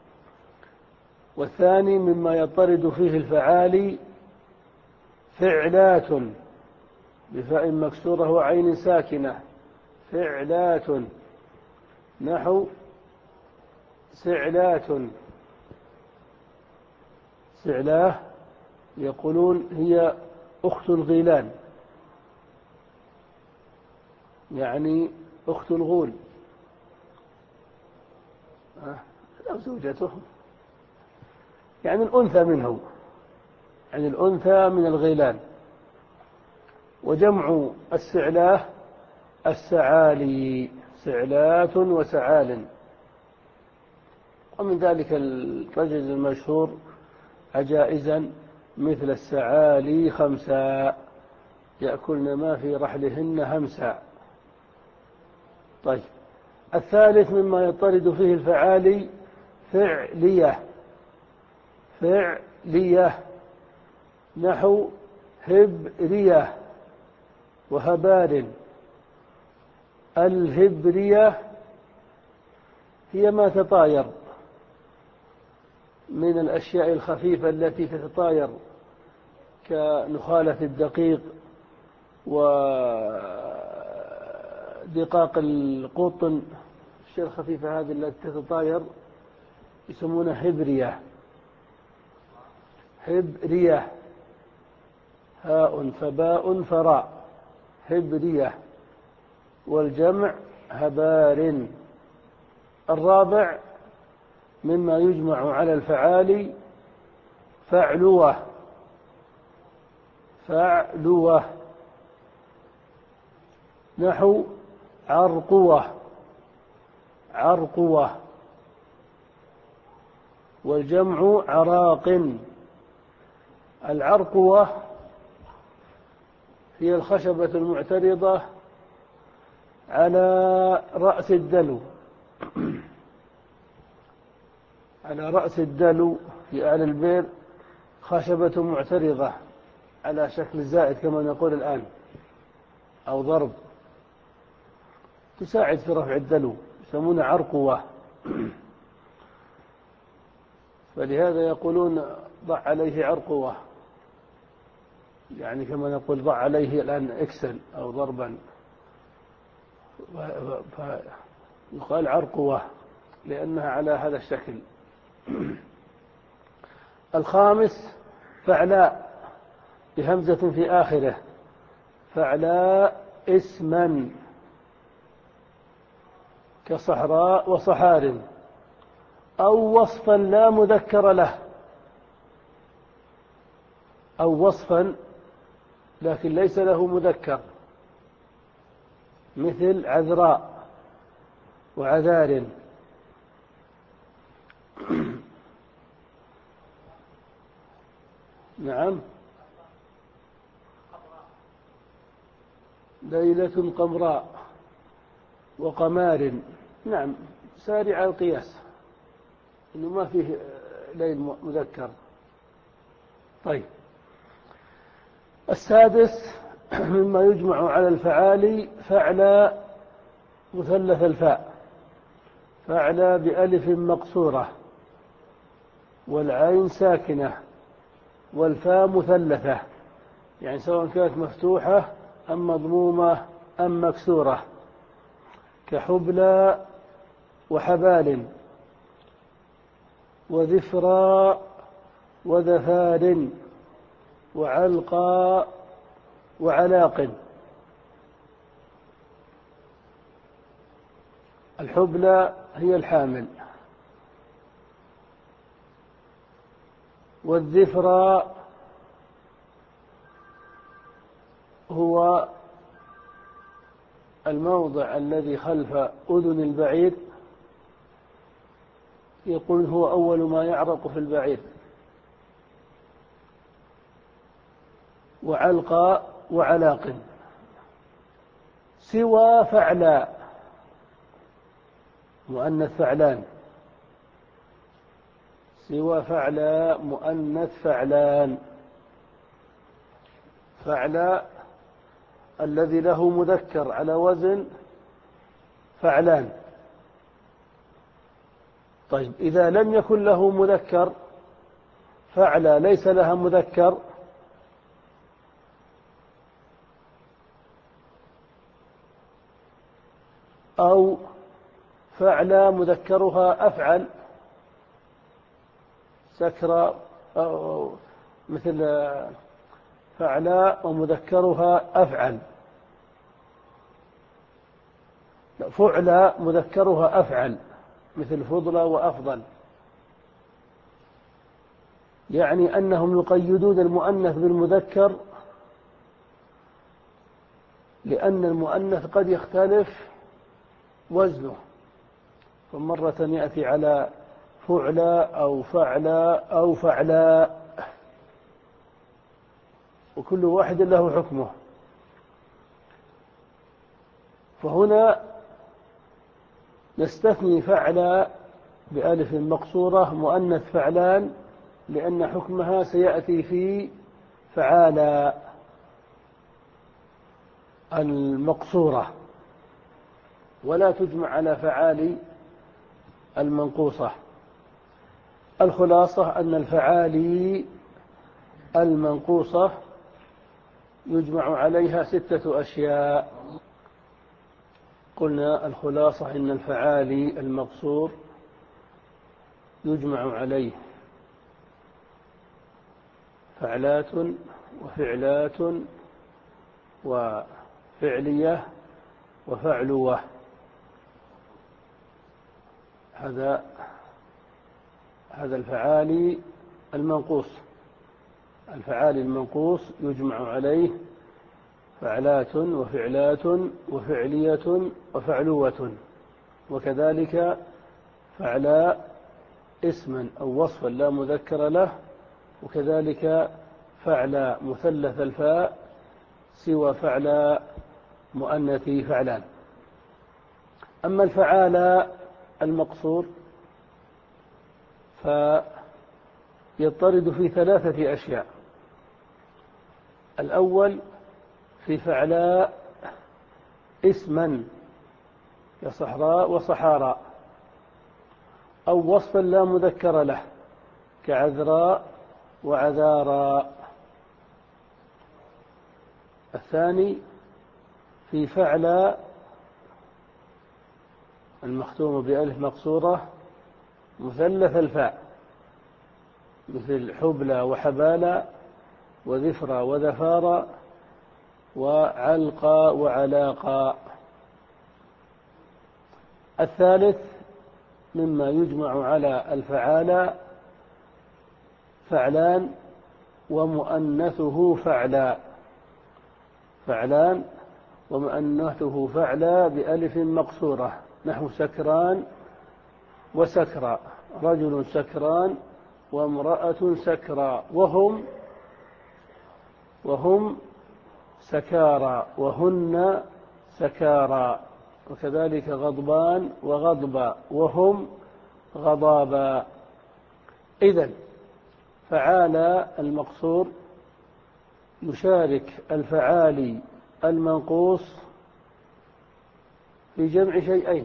والثاني مما يضطرد فيه الفعالي فعلات بفاء مكسورة وعين ساكنة، فعلات. نحو سعلات، سعلاه يقولون هي أخت الغيلان، يعني أخت الغول أو زوجته، يعني الأنثى منه، يعني الأنثى من الغيلان. وجمع السعلاه السعالي، سعلات وسعال. ومن ذلك الرجل المشهور عجائزا مثل السعالي خمسا يأكلن ما في رحلهن همسا. طيب، الثالث مما يضطرد فيه الفعالي فعلية، فعلية. نحو هبرية وهبار. الهبرية هي ما تطاير من الأشياء الخفيفة التي تتطاير كنخالة الدقيق ودقاق القطن، الأشياء الخفيفة هذه التي تتطاير يسمونها هبرية. هبرية، هاء فباء فراء، هبرية. والجمع هبار. الرابع مما يجمع على الفعالي فعلوة، فعلوة. نحو عرقوة، عرقوة. والجمع عراق. العرقوة هي الخشبة المعترضة على رأس الدلو على رأس الدلو في أعلى البئر خشبة معترضة على شكل زائد كما نقول الآن أو ضرب تساعد في رفع الدلو، يسمونها عرقوة. فلهذا يقولون ضع عليه عرقوة، يعني كما نقول ضع عليه الآن إكسل أو ضربا، فيقال عرقوة لأنها على هذا الشكل. الخامس فعلاء بهمزة في آخره، فعلاء اسما كصحراء وصحار، أو وصفا لا مذكر له، أو وصفا لكن ليس له مذكر، مثل عذراء وعذار. نعم، ليلة قمراء وقمار. نعم، سارع القياس إنه ما فيه ليل مذكر. طيب، السادس مما يجمع على الفعال فعلى مثلث الفاء، فعلى بألف مقصورة والعين ساكنة والفاء مثلثة، يعني سواء كانت مفتوحة أم مضمومة أم مكسورة، كحبلى وحبال وذفرى وذفار وعلقى وعلاق. الحبلى هي الحامل، والذفرى هو الموضع الذي خلف أذن البعير، يقول هو أول ما يعرق في البعير. وعلقى وعلاق. سوى فعلاء مؤنث فعلان، سوى فعلاء مؤنث فعلان. فعلاء الذي له مذكر على وزن فعلان. طيب، إذا لم يكن له مذكر، فعلى ليس لها مذكر، أو فعلى مذكرها أفعل، سكرى، أو مثل فعلى ومذكرها أفعل، فعلى مذكرها أفعل، مثل فضلى وأفضل. يعني أنهم يقيدون المؤنث بالمذكر، لأن المؤنث قد يختلف وزنه، فمرة يأتي على فعلى أو فعلى أو فعلاء، وكل واحد له حكمه. فهنا نستثني فعلى بألف مقصورة مؤنث فعلان، لأن حكمها سيأتي في فعالى المقصورة، ولا تجمع على فعالي المنقوصة. الخلاصة أن الفعالي المنقوصة يجمع عليها ستة أشياء. قلنا الخلاصة أن الفعالي المقصور يجمع عليه فعلات وفعلات وفعلية وفعلوة. هذا هذا الفعالي المنقوص. الفعالي المنقوص يجمع عليه فعلات وفعلات وفعلية وفعلوة، وكذلك فعلاء اسما أو وصفا لا مذكر له، وكذلك فعل مثلث الفاء سوى فعل مؤنث فعلان. أما الفعال المقصور فيضطرد في ثلاثة أشياء. الأول في فعلاء اسما كصحراء وصحارى، أو وصفا لا مذكر له كعذراء وعذارى. الثاني في فعل المختوم بألف مقصورة مثلث الفاء مثل حبلى وحبالى وذفرى وذفارى وعلقى وعلاقى. الثالث مما يجمع على الفعالى فعلان ومؤنثه فعلا، فعلان ومؤنثه فعلا بألف مقصورة، نحو سكران وسكرى، رجل سكران وامرأة سكرى، وهم وهم سكارى وهن سكارى. وكذلك غضبان وغضبا وهم غضابا. إذن فعال المقصور يشارك الفعالي المنقوص في جمع شيئين،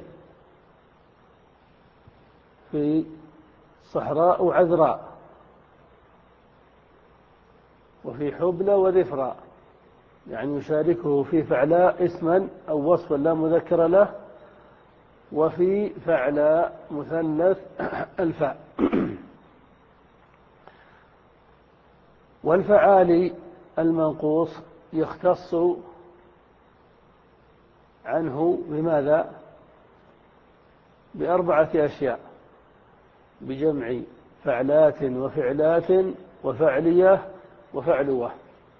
في صحراء وعذراء، وفي حبلى وذفرى، يعني يشاركه في فعلاء اسما أو وصفا لا مذكر له، وفي فعلاء مثلث الفاء. والفعالي المنقوص يختص عنه بماذا؟ بأربعة أشياء: بجمع فعلات وفعلات وفعلية وفعلوة.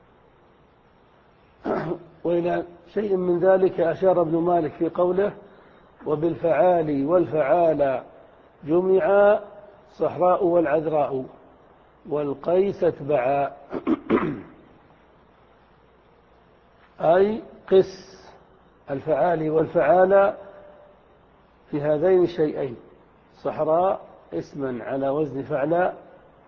وإلى شيء من ذلك أشار ابن مالك في قوله: وبالفعال والفعال جمعا صحراء والعذراء والقيس اتبعا. أي قس الفعال والفعال في هذين الشيئين: صحراء اسما على وزن فعلاء،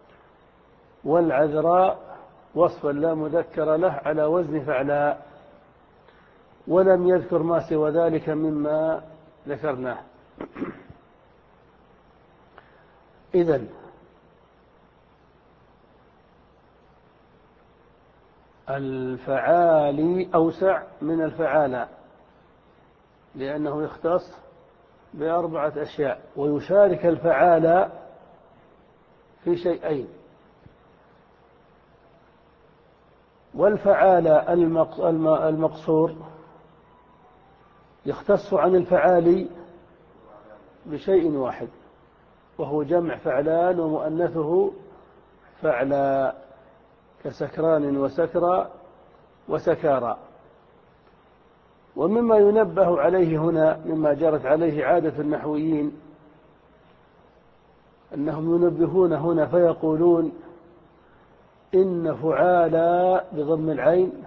والعذراء وصفا لا مذكر له على وزن فعلاء. ولم يذكر ما سوى ذلك مما ذكرناه. إذن الفعالي أوسع من الفعالى، لأنه يختص بأربعة أشياء، ويشارك الفعالى في شيئين: والفعالى المقصور يختص عن الفعالي بشيء واحد، وهو جمع فعلان ومؤنثه فعلا، كسكران وسكرى وسكارى. ومما ينبه عليه هنا مما جرت عليه عادة النحويين أنهم ينبهون هنا فيقولون: إن فعالا بضم العين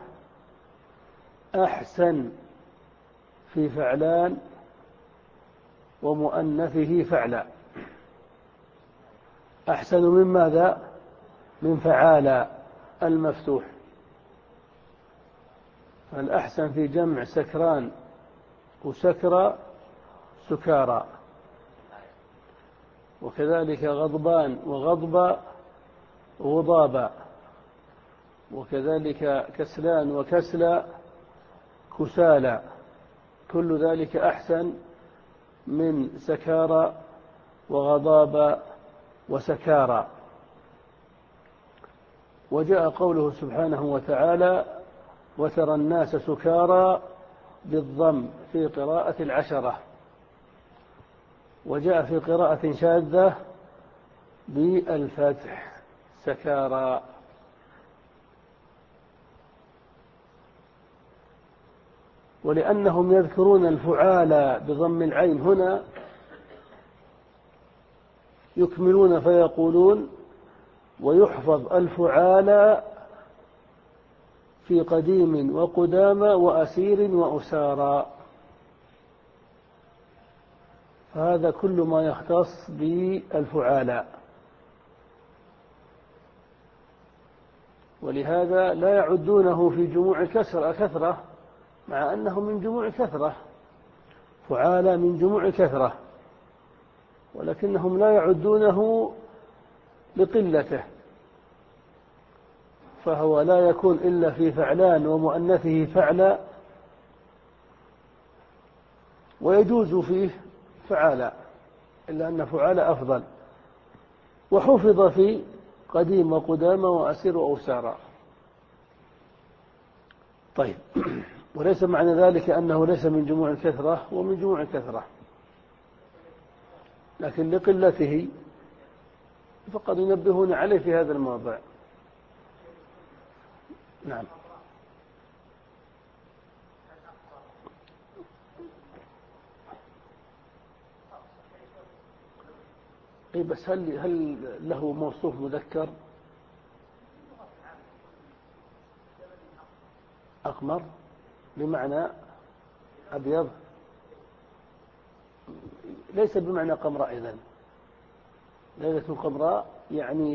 أحسن في فعلان ومؤنثه فعلا. أحسن من ماذا؟ من فعالا المفتوح. فالأحسن في جمع سكران وسكرى سكارى، وكذلك غضبان وغضبا غضابا، وكذلك كسلان وكسلا كسالا. كل ذلك أحسن من سكارى وغضابا وسكارى. وجاء قوله سبحانه وتعالى: وترى الناس سكارى بالضم في قراءة العشرة، وجاء في قراءة شاذة بالفتح سكارى. ولأنهم يذكرون الفعال بضم العين هنا يكملون فيقولون ويحفظ الفعالى في قديم وقدامى وأسير وأسارى. فهذا كل ما يختص بالفعالى، ولهذا لا يعدونه في جموع كسرة كثرة مع أنه من جموع كثرة، فعالى من جموع كثرة، ولكنهم لا يعدونه لقلته، فهو لا يكون إلا في فعلان ومؤنثه فعلا، ويجوز فيه فعالى، إلا أن فعالى أفضل. وحفظ في قديم وقدامى وأسير وأسارى. طيب، وليس معنى ذلك أنه ليس من جموع الكثرة، ومن جموع الكثرة، لكن لقلته فقد ينبهون عليه في هذا الموضع. نعم. إيه بس هل هل له موصوف مذكر؟ أقمر بمعنى أبيض، ليس بمعنى قمراء. إذن ليلة قمراء يعني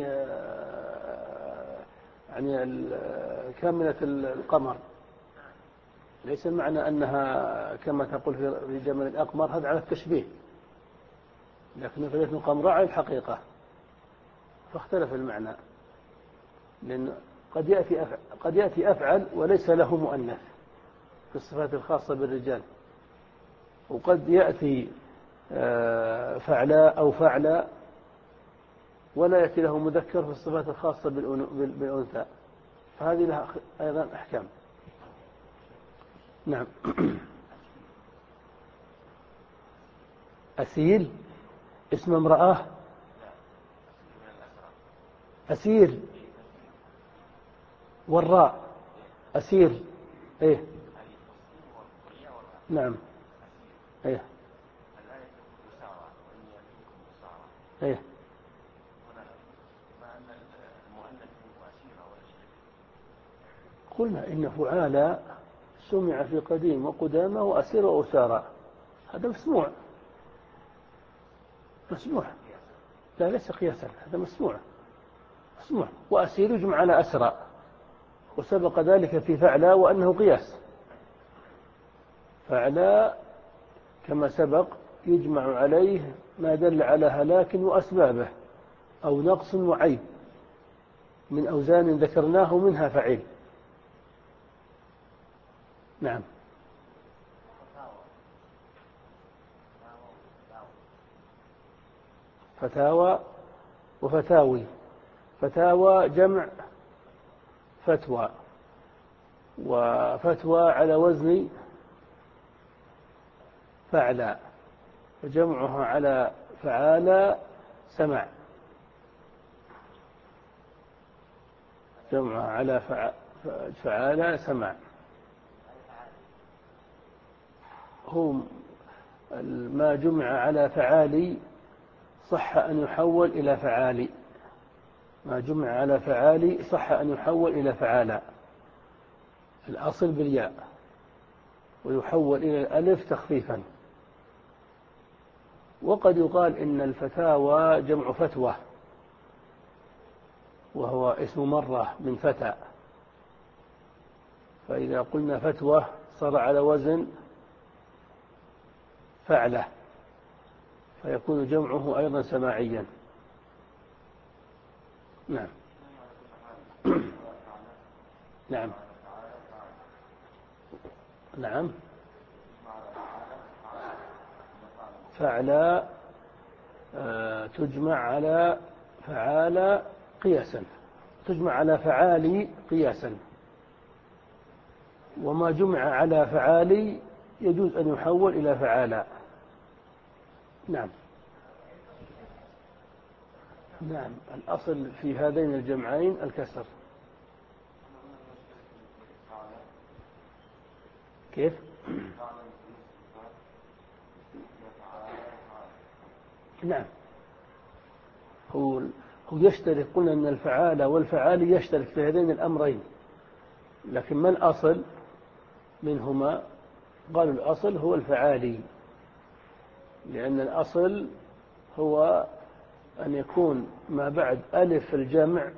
يعني كاملة القمر، ليس المعنى أنها كما تقول في جمل الأقمر، هذا على التشبيه، لكن ليلة قمراء على الحقيقة، فاختلف المعنى، لأن قد يأتي قد يأتي أفعل وليس له مؤنث في الصفات الخاصة بالرجال، وقد يأتي فعلاء أو فعلاء ولا يأتي له مذكر في الصفات الخاصة بالأنثى، فهذه لها أيضا أحكام. نعم. أسيل اسم امرأة، أسير والراء أسير. إيه نعم. إيه إيه قلنا إن فعالى سمع في قديم وقدامى وأسير وأسارى، هذا مسموع مسموع لا ليس قياسا، هذا مسموع مسموع. وأسير يجمع على أسرى، وسبق ذلك في فعلى وأنه قياس. فعلى كما سبق يجمع عليه ما دل على هلاك وأسبابه أو نقص وعيب من أوزان ذكرناه منها فعيل. نعم. فتاوى وفتاوي. فتاوى جمع فتوى، وفتوى على وزن فعلى، وجمعها على فعالى سمع، جمعها على فعالى سمع. هم ما جمع على فعالي صح أن يحول إلى فعالي، ما جمع على فعالي صح أن يحول إلى فعالى، الأصل بالياء ويحول إلى الألف تخفيفا. وقد يقال إن الفتاوى جمع فتوى، وهو اسم مرة من فتى، فإذا قلنا فتوى صار على وزن فعلة، فيكون جمعه أيضا سماعيا. نعم. نعم. نعم. فعلى آه تجمع على فعالى قياسا، تجمع على فعالي قياسا، وما جمع على فعالي يجوز أن يحول إلى فعالى. نعم. نعم. الأصل في هذين الجمعين الكسر. كيف؟ نعم. هو هو يشترك، قلنا أن الفعال والفعال يشترك في هذين الأمرين، لكن ما الأصل منهما؟ قالوا الأصل هو الفعالي، لأن الأصل هو أن يكون ما بعد ألف الجمع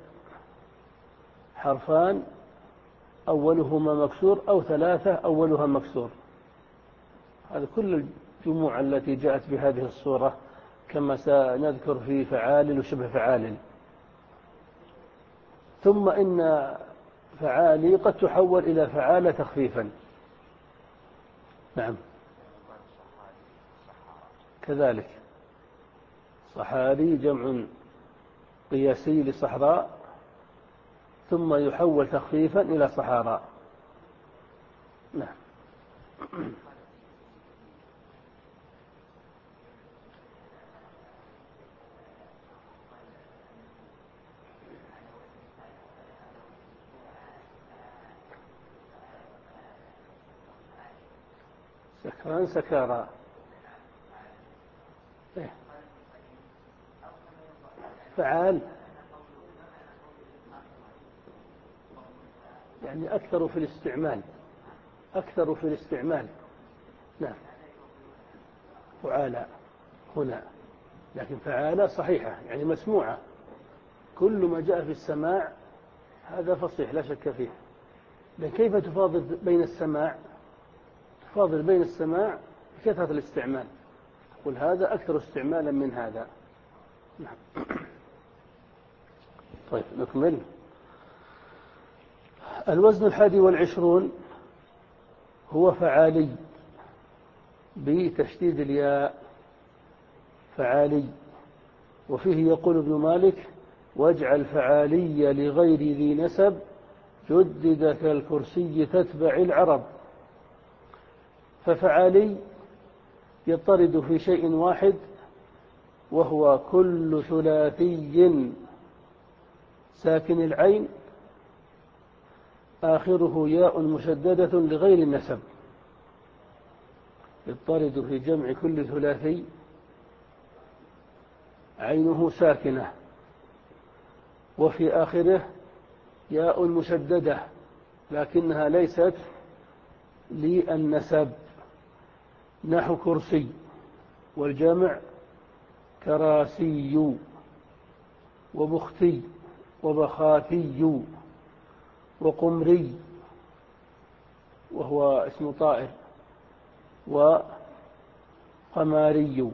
حرفان أولهما مكسور أو ثلاثة أولها مكسور. هذا كل الجموع التي جاءت بهذه الصورة كما سنذكر في فعال وشبه فعال. ثم إن فعالي قد تحول إلى فعال تخفيفا. نعم كذلك صحاري جمع قياسي لصحراء، ثم يحول تخفيفا إلى صحراء. نعم. سكران سكارى. إيه؟ فعال يعني أكثر في الاستعمال، أكثر في الاستعمال. نعم فعالة هنا، لكن فعالة صحيحة يعني مسموعة، كل ما جاء في السماع هذا فصيح لا شك فيه. لكن كيف تفاضل بين السماع؟ تفاضل بين السماع بكثرة الاستعمال، قل هذا أكثر استعمالا من هذا. نعم. طيب نكمل. الوزن الحادي والعشرون هو فعالي بتشديد الياء، فعالي. وفيه يقول ابن مالك: واجعل فعالي لغير ذي نسب جدد كالكرسي تتبع العرب. ففعالي يضطرد في شيء واحد، وهو كل ثلاثي ساكن العين آخره ياء مشددة لغير النسب. يضطرد في جمع كل ثلاثي عينه ساكنة وفي آخره ياء مشددة لكنها ليست للنسب، نحو كرسي، والجمع كراسي وبختي وبخاتي وقمري وهو اسم طائر وقماري.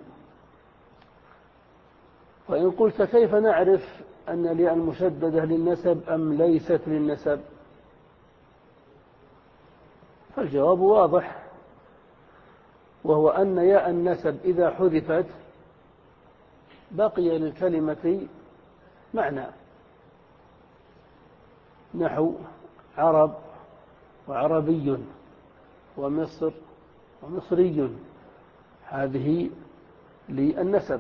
فإن قلت كيف نعرف أن الياء المشددة للنسب أم ليست للنسب؟ فالجواب واضح، وهو أن ياء النسب إذا حذفت بقي للكلمة معنى، نحو عرب وعربي ومصر ومصري، هذه للنسب.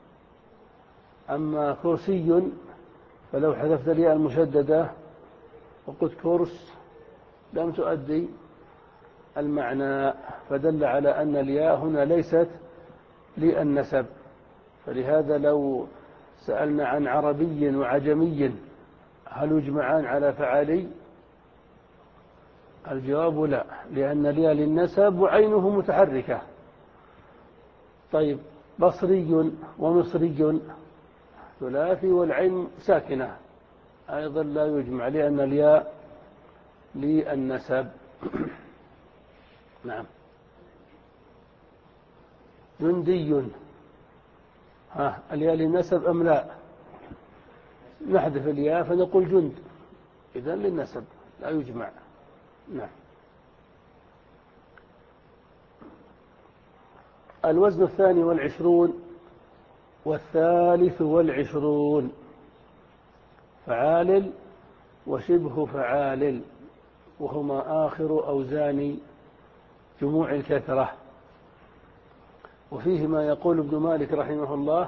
أما كرسي فلو حذفت الياء المشددة وقلت كرس لم تؤدي المعنى، فدل على أن الياء هنا ليست للنسب. فلهذا لو سألنا عن عربي وعجمي هل يجمعان على فعالي؟ الجواب لا، لأن الياء للنسب وعينه متحركة. طيب بصري ومصري ثلاثي والعين ساكنة، أيضا لا يجمع لأن الياء للنسب. نعم. جندي، ها الياء للنسب أم لا؟ نحذف الياء فنقول جند، إذن للنسب لا يجمع. نعم. الوزن الثاني والعشرون والثالث والعشرون فعال وشبه فعال، وهما آخر أوزان جموع الكثرة. وفيه ما يقول ابن مالك رحمه الله: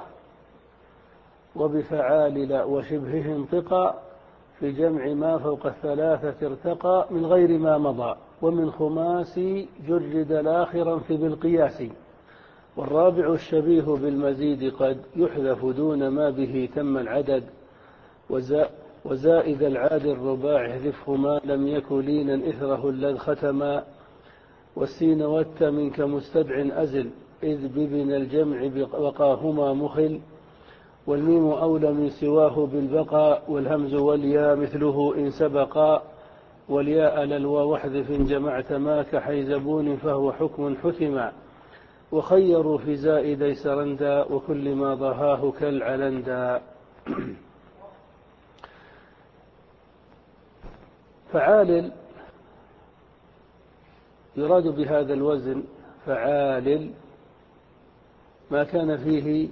وبفعال لا وشبهه انطقى في جمع ما فوق الثلاثة ارتقى من غير ما مضى، ومن خماسي جرد الآخرا في بالقياس. والرابع الشبيه بالمزيد قد يحذف دون ما به تم العدد وزائد العاد الرباع احذفه ما لم يكن لينا إثره الذ ختما والسين والت منك مستدع أزل إذ ببن الجمع بقاهما مخل والميم أولى من سواه بالبقاء والهمز والياء مثله إن سبقا والياء للواو واحذف جمعت ما كحيزبون فهو حكم حثما وخيروا في زائدي سرندا وكل ما ضهاه كالعلندا. فعالل يراد بهذا الوزن فعالل ما كان فيه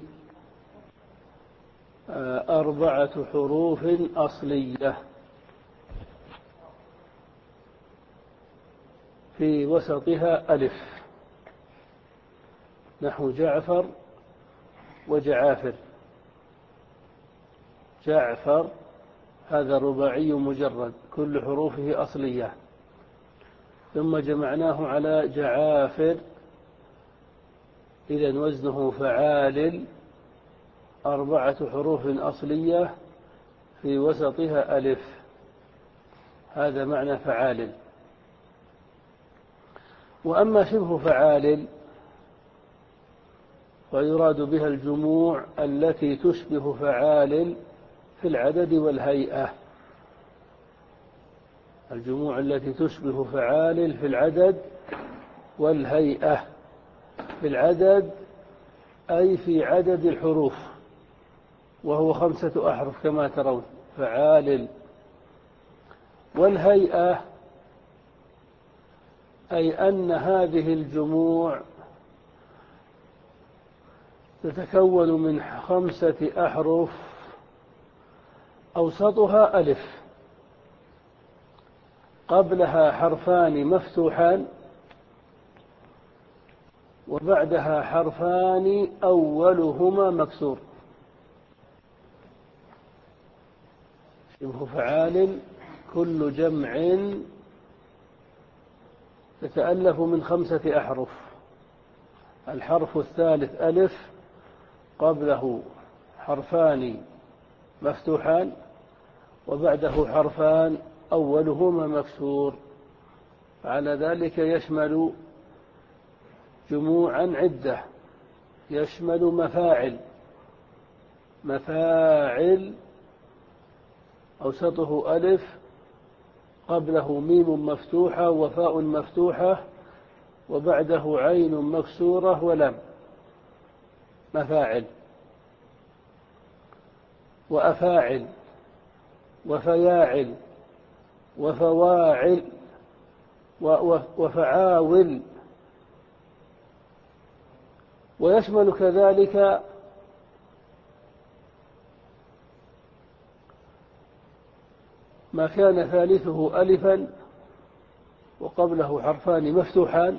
أربعة حروف أصلية في وسطها ألف نحو جعفر وجعافر. جعفر هذا رباعي مجرد كل حروفه أصلية، ثم جمعناه على جعافر إذن وزنه فعالل أربعة حروف أصلية في وسطها ألف، هذا معنى فعالل. وأما شبه فعالل ويراد بها الجموع التي تشبه فعالل في العدد والهيئة. الجموع التي تشبه فعالل في العدد والهيئة. في العدد أي في عدد الحروف وهو خمسة أحرف كما ترون فعالل. والهيئة أي أن هذه الجموع تتكون من خمسة أحرف أوسطها ألف قبلها حرفان مفتوحان وبعدها حرفان أولهما مكسور. شبه فعال كل جمع تتألف من خمسة أحرف، الحرف الثالث ألف قبله حرفان مفتوحان وبعده حرفان أولهما مكسور، على ذلك يشمل جموعا عدة، يشمل مفاعل. مفاعل أوسطه ألف قبله ميم مفتوحة وفاء مفتوحة وبعده عين مكسورة ولام، مفاعل. وأفاعل وفياعل وفواعل وفعاول. ويشمل كذلك ما كان ثالثه ألفا وقبله حرفان مفتوحان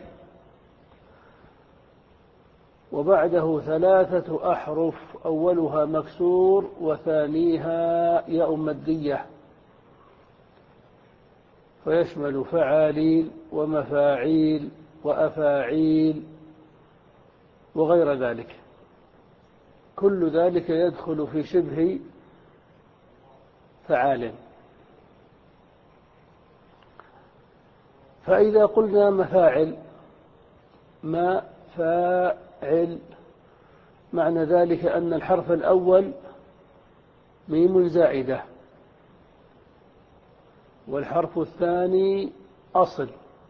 وبعده ثلاثة أحرف أولها مكسور وثانيها ياء مدية، فيشمل فعاليل ومفاعيل وأفاعيل وغير ذلك. كل ذلك يدخل في شبه فعال. فإذا قلنا مفاعل ما فاعل معنى ذلك أن الحرف الأول ميم زائدة والحرف الثاني أصل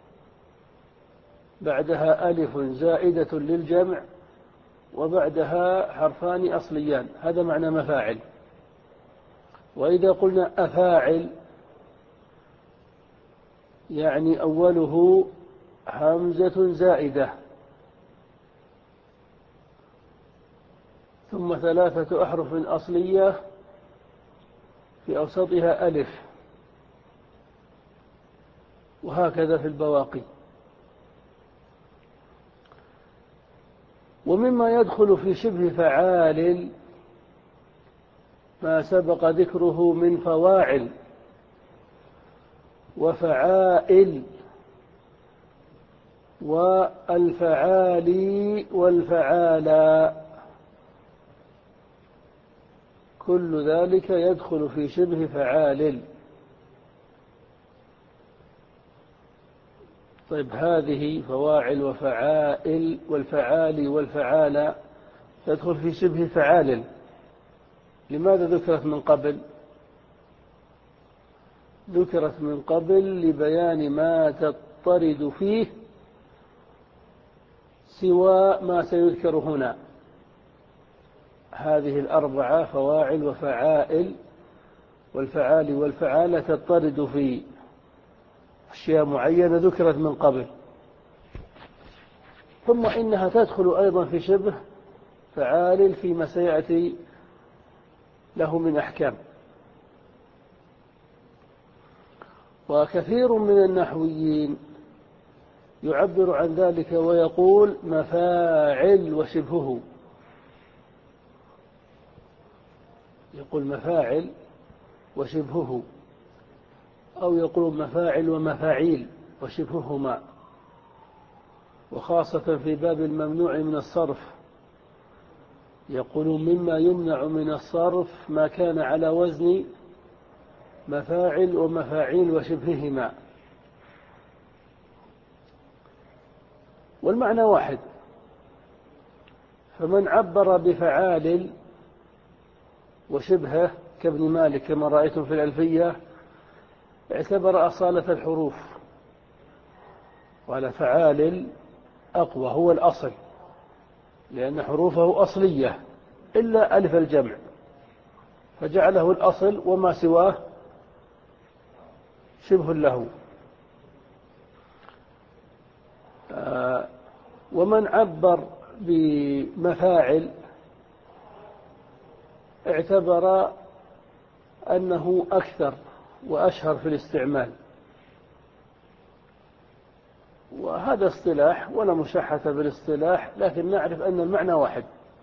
بعدها ألف زائدة للجمع وبعدها حرفان أصليان، هذا معنى مفاعل. وإذا قلنا أفاعل يعني أوله همزة زائدة ثم ثلاثة أحرف أصلية في أوسطها ألف، وهكذا في البواقي. ومما يدخل في شبه فعال ما سبق ذكره من فواعل وفعائل والفعالي والفعالى، كل ذلك يدخل في شبه فعال. طيب هذه فواعل وفعائل والفعالي والفعالى تدخل في شبه فعال، لماذا ذكرت من قبل؟ ذكرت من قبل لبيان ما تضطرد فيه سوى ما سيذكر هنا. هذه الأربعة فواعل وفعائل والفعال والفعالة تضطرد في أشياء معينة ذكرت من قبل، ثم إنها تدخل أيضا في شبه فعال فيما سيأتي له من أحكام. وكثير من النحويين يعبر عن ذلك ويقول مفاعل وشبهه، يقول مفاعل وشبهه، أو يقول مفاعل ومفاعيل وشبههما. وخاصة في باب الممنوع من الصرف يقولون مما يمنع من الصرف ما كان على وزن مفاعل ومفاعيل وشبههما، والمعنى واحد. فمن عبر بفعال وشبهه كابن مالك كما رأيتم في الألفية اعتبر أصالة الحروف، وعلى فعال أقوى هو الأصل لأن حروفه أصلية إلا ألف الجمع، فجعله الأصل وما سواه شبه له. آه ومن عبر بمفاعل اعتبر أنه أكثر وأشهر في الاستعمال، وهذا اصطلاح ولا مشحة بالاصطلاح، لكن نعرف أن المعنى واحد،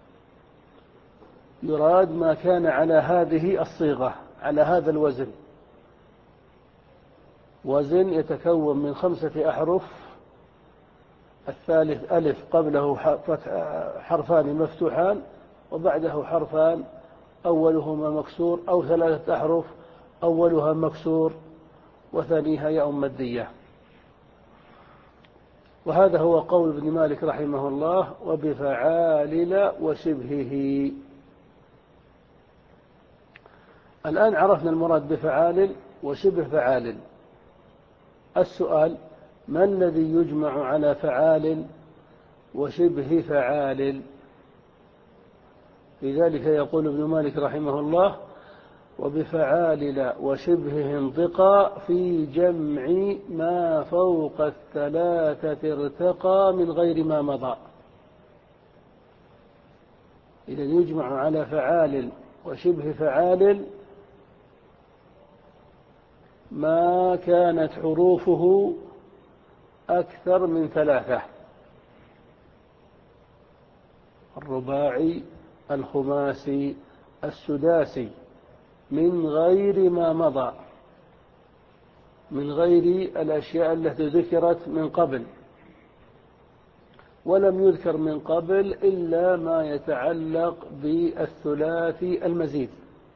يراد ما كان على هذه الصيغة على هذا الوزن، وزن يتكون من خمسة أحرف، الثالث ألف قبله حرفان مفتوحان وبعده حرفان أولهما مكسور، أو ثلاثة أحرف أولها مكسور وثانيها ياء مادية. وهذا هو قول ابن مالك رحمه الله وبفعالل وشبهه. الآن عرفنا المراد بفعال وشبه فعال. السؤال: ما الذي يجمع على فعال وشبه فعال؟ لذلك يقول ابن مالك رحمه الله وبفعالل وشبهه انطقى في جمع ما فوق الثلاثة ارتقى من غير ما مضى. إذا يجمع على فعال وشبه فعال ما كانت حروفه أكثر من ثلاثة: الرباعي، الخماسي، السداسي، من غير ما مضى، من غير الأشياء التي ذكرت من قبل. ولم يذكر من قبل إلا ما يتعلق بالثلاثي المزيد.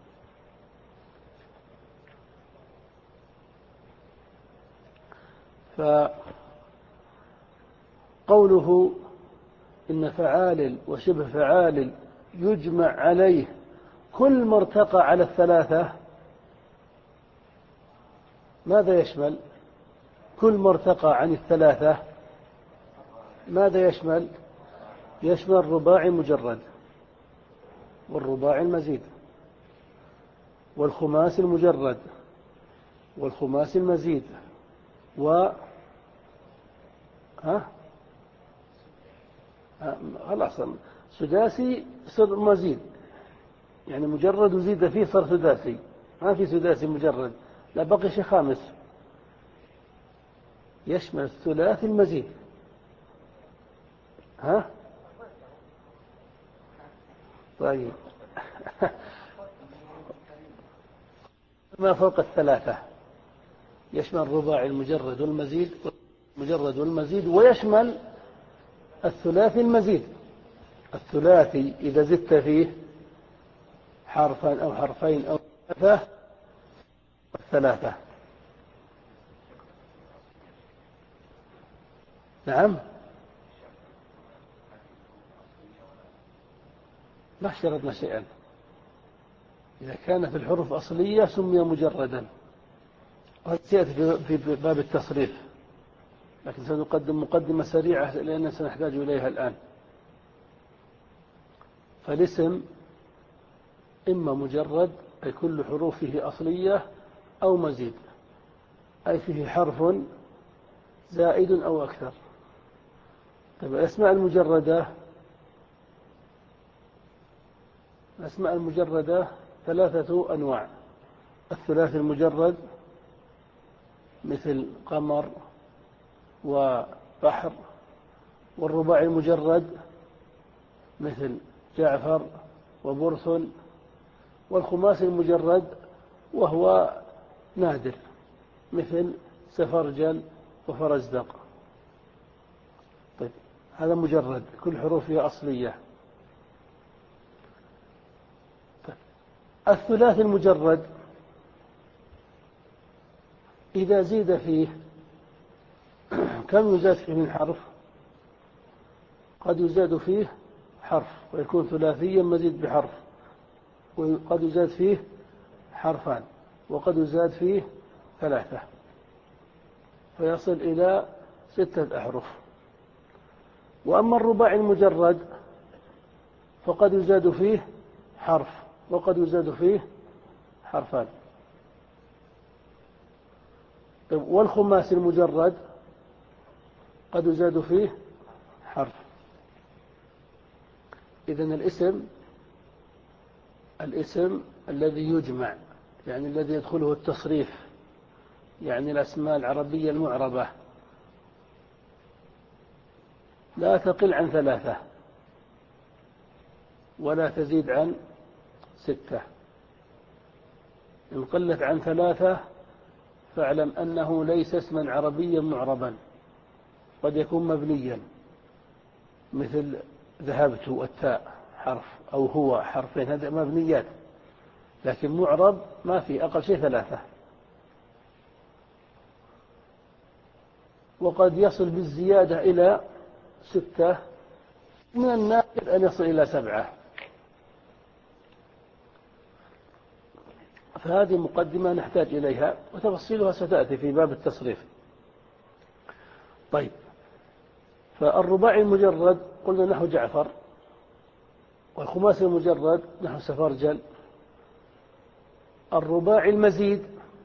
فقوله إن فعال وشبه فعال يجمع عليه كل ما ارتقى على الثلاثة، ماذا يشمل؟ كل ما ارتقى عن الثلاثة ماذا يشمل؟ يشمل رباعي مجرد، والرباعي المزيد، والخماسي المجرد، والخماسي المزيد، و ها خلاص سداسي صار مزيد، يعني مجرد وزيد فيه صار سداسي، ما في سداسي مجرد، لا بقي شيء خامس يشمل الثلاثي المزيد. ها طيب ما فوق الثلاثة يشمل الرباعي المجرد والمزيد مجرد والمزيد، ويشمل الثلاثي المزيد. الثلاثي إذا زدت فيه حرفا أو حرفين أو ثلاثة الثلاثة. نعم، ما اشترطنا شيئا. إذا كانت الحروف أصلية سمي مجردا، وهذا سيأتي في باب التصريف، لكن سنقدم مقدمة سريعة لأننا سنحتاج إليها الآن. فالاسم إما مجرد أي كل حروفه أصلية، أو مزيد أي فيه حرف زائد أو أكثر. طيب الأسماء المجردة الأسماء المجردة ثلاثة أنواع: الثلاثي المجرد مثل قمر وبحر، والرباعي المجرد مثل جعفر وبرث، والخماسي المجرد وهو نادر مثل سفرجل وفرزدق. طيب هذا مجرد كل حروفه أصلية. طيب الثلاثي المجرد إذا زيد فيه كم يزاد فيه من حرف؟ قد يزاد فيه حرف ويكون ثلاثيا مزيد بحرف، وقد يزاد فيه حرفان، وقد يزاد فيه ثلاثة، فيصل إلى ستة أحرف. وأما الرباعي المجرد فقد يزاد فيه حرف وقد يزاد فيه حرفان. والخماسي المجرد قد يزاد فيه حرف. إذن الاسم الاسم الذي يجمع، يعني الذي يدخله التصريف، يعني الأسماء العربية المعربة، لا تقل عن ثلاثة ولا تزيد عن ستة. إن قلت عن ثلاثة فاعلم أنه ليس اسما عربيا معربا، قد يكون مبنيا مثل ذهبت والتاء حرف، أو هو حرفين، هذا مبنيات، لكن معرب ما في، أقل شيء ثلاثة. وقد يصل بالزيادة إلى ستة، من النادر أن يصل إلى سبعة. فهذه مقدمة نحتاج إليها، وتفصيلها ستأتي في باب التصريف. طيب فالرباعي المجرد قلنا نحو جعفر، والخماسي المجرد نحو سفرجل. الرباعي المزيد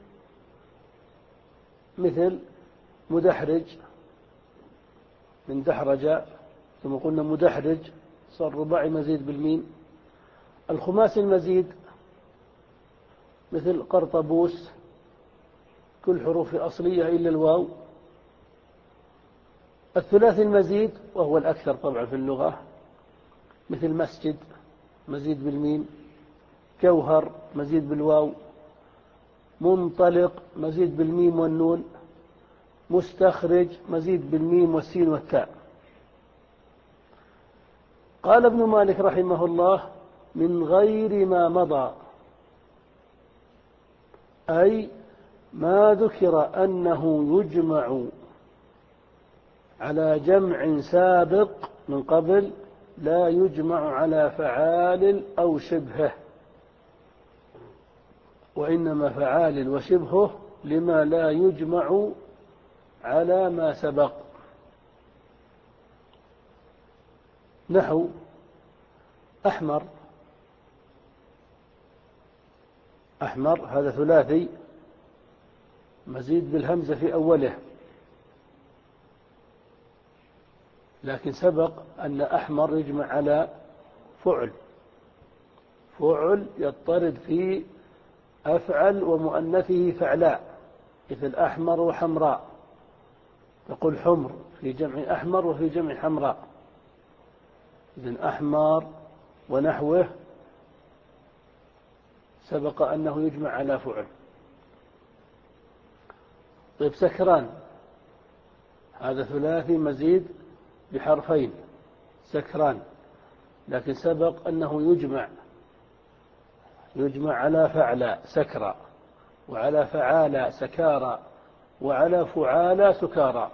مثل مدحرج من دحرج، ثم قلنا مدحرج، صار رباعي مزيد بالميم. الخماسي المزيد مثل قرطبوس، كل حروف أصلية إلا الواو. الثلاثي المزيد وهو الأكثر طبعا في اللغة مثل مسجد مزيد بالميم، جوهر مزيد بالواو، منطلق مزيد بالميم والنون، مستخرج مزيد بالميم والسين والتاء. قال ابن مالك رحمه الله: من غير ما مضى، أي ما ذكر أنه يجمع على جمع سابق من قبل، لا يجمع على فعال أو شبهه، وإنما فعال وشبهه لما لا يجمع على ما سبق. نحو أحمر، أحمر هذا ثلاثي مزيد بالهمزة في أوله، لكن سبق أن أحمر يجمع على فعل، فعل يضطرد في أفعل ومؤنثه فعلاء، مثل أحمر وحمراء، تقول حمر في جمع أحمر وفي جمع حمراء. إذن أحمر ونحوه سبق أنه يجمع على فعل. طيب سكران هذا ثلاثي مزيد بحرفين سكران، لكن سبق أنه يجمع يجمع على فعل سكرى، وعلى فعال سكارى، وعلى فعال سكارى.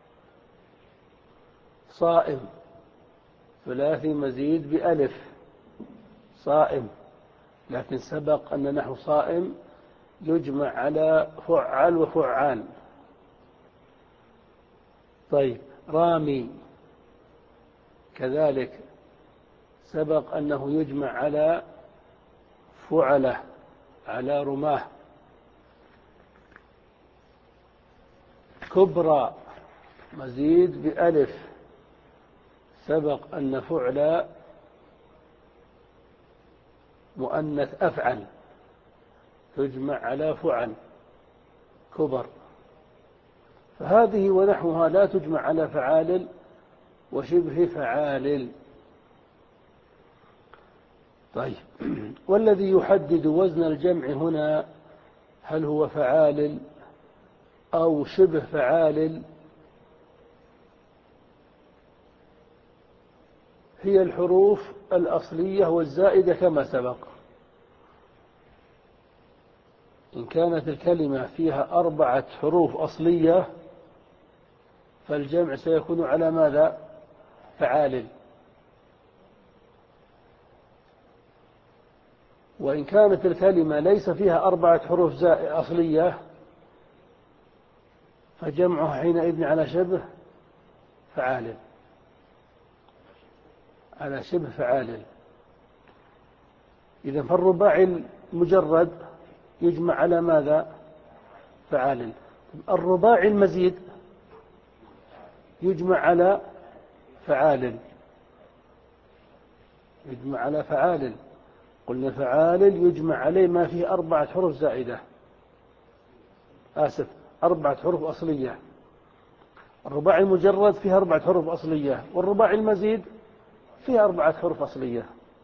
صائم ثلاثي مزيد بألف صائم، لكن سبق أن نحو صائم يجمع على فعل وفعال. طيب رامي كذلك سبق أنه يجمع على فعلة على رماه. كبرى مزيد بألف سبق أن فعل مؤنث أفعل تجمع على فعل كبر. فهذه ونحوها لا تجمع على فعال وشبه فعال. طيب والذي يحدد وزن الجمع هنا هل هو فعال أو شبه فعال؟ هي الحروف الأصلية والزائدة كما سبق. إن كانت الكلمة فيها أربعة حروف أصلية فالجمع سيكون على ماذا؟ فعال. وإن كانت الكلمة ليس فيها أربعة حروف أصلية فجمعها حينئذ على شبه فعال، على شبه فعال. إذا فالرباعي المجرد يجمع على ماذا؟ فعال. الرباعي المزيد يجمع على فعال، يجمع على فعال. قلنا فعال يجمع عليه ما فيه أربعة حروف زائدة، آسف أربعة حروف أصلية. الرباعي المجرد فيه أربعة حروف أصلية، والرباعي المزيد فيه أربعة حروف أصلية.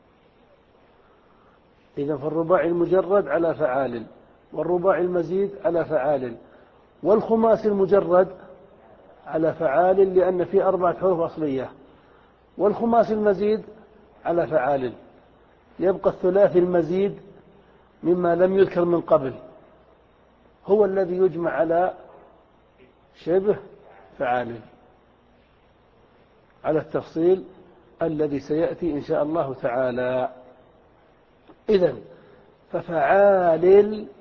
إذا فالرباعي المجرد على فعال، والرباعي المزيد على فعال، والخماسي المجرد على فعال لأن فيه أربعة حروف أصلية، والخماسي المزيد على فعال. يبقى الثلاثي المزيد مما لم يذكر من قبل هو الذي يجمع على شبه فعال على التفصيل الذي سيأتي إن شاء الله تعالى. إذن ففعال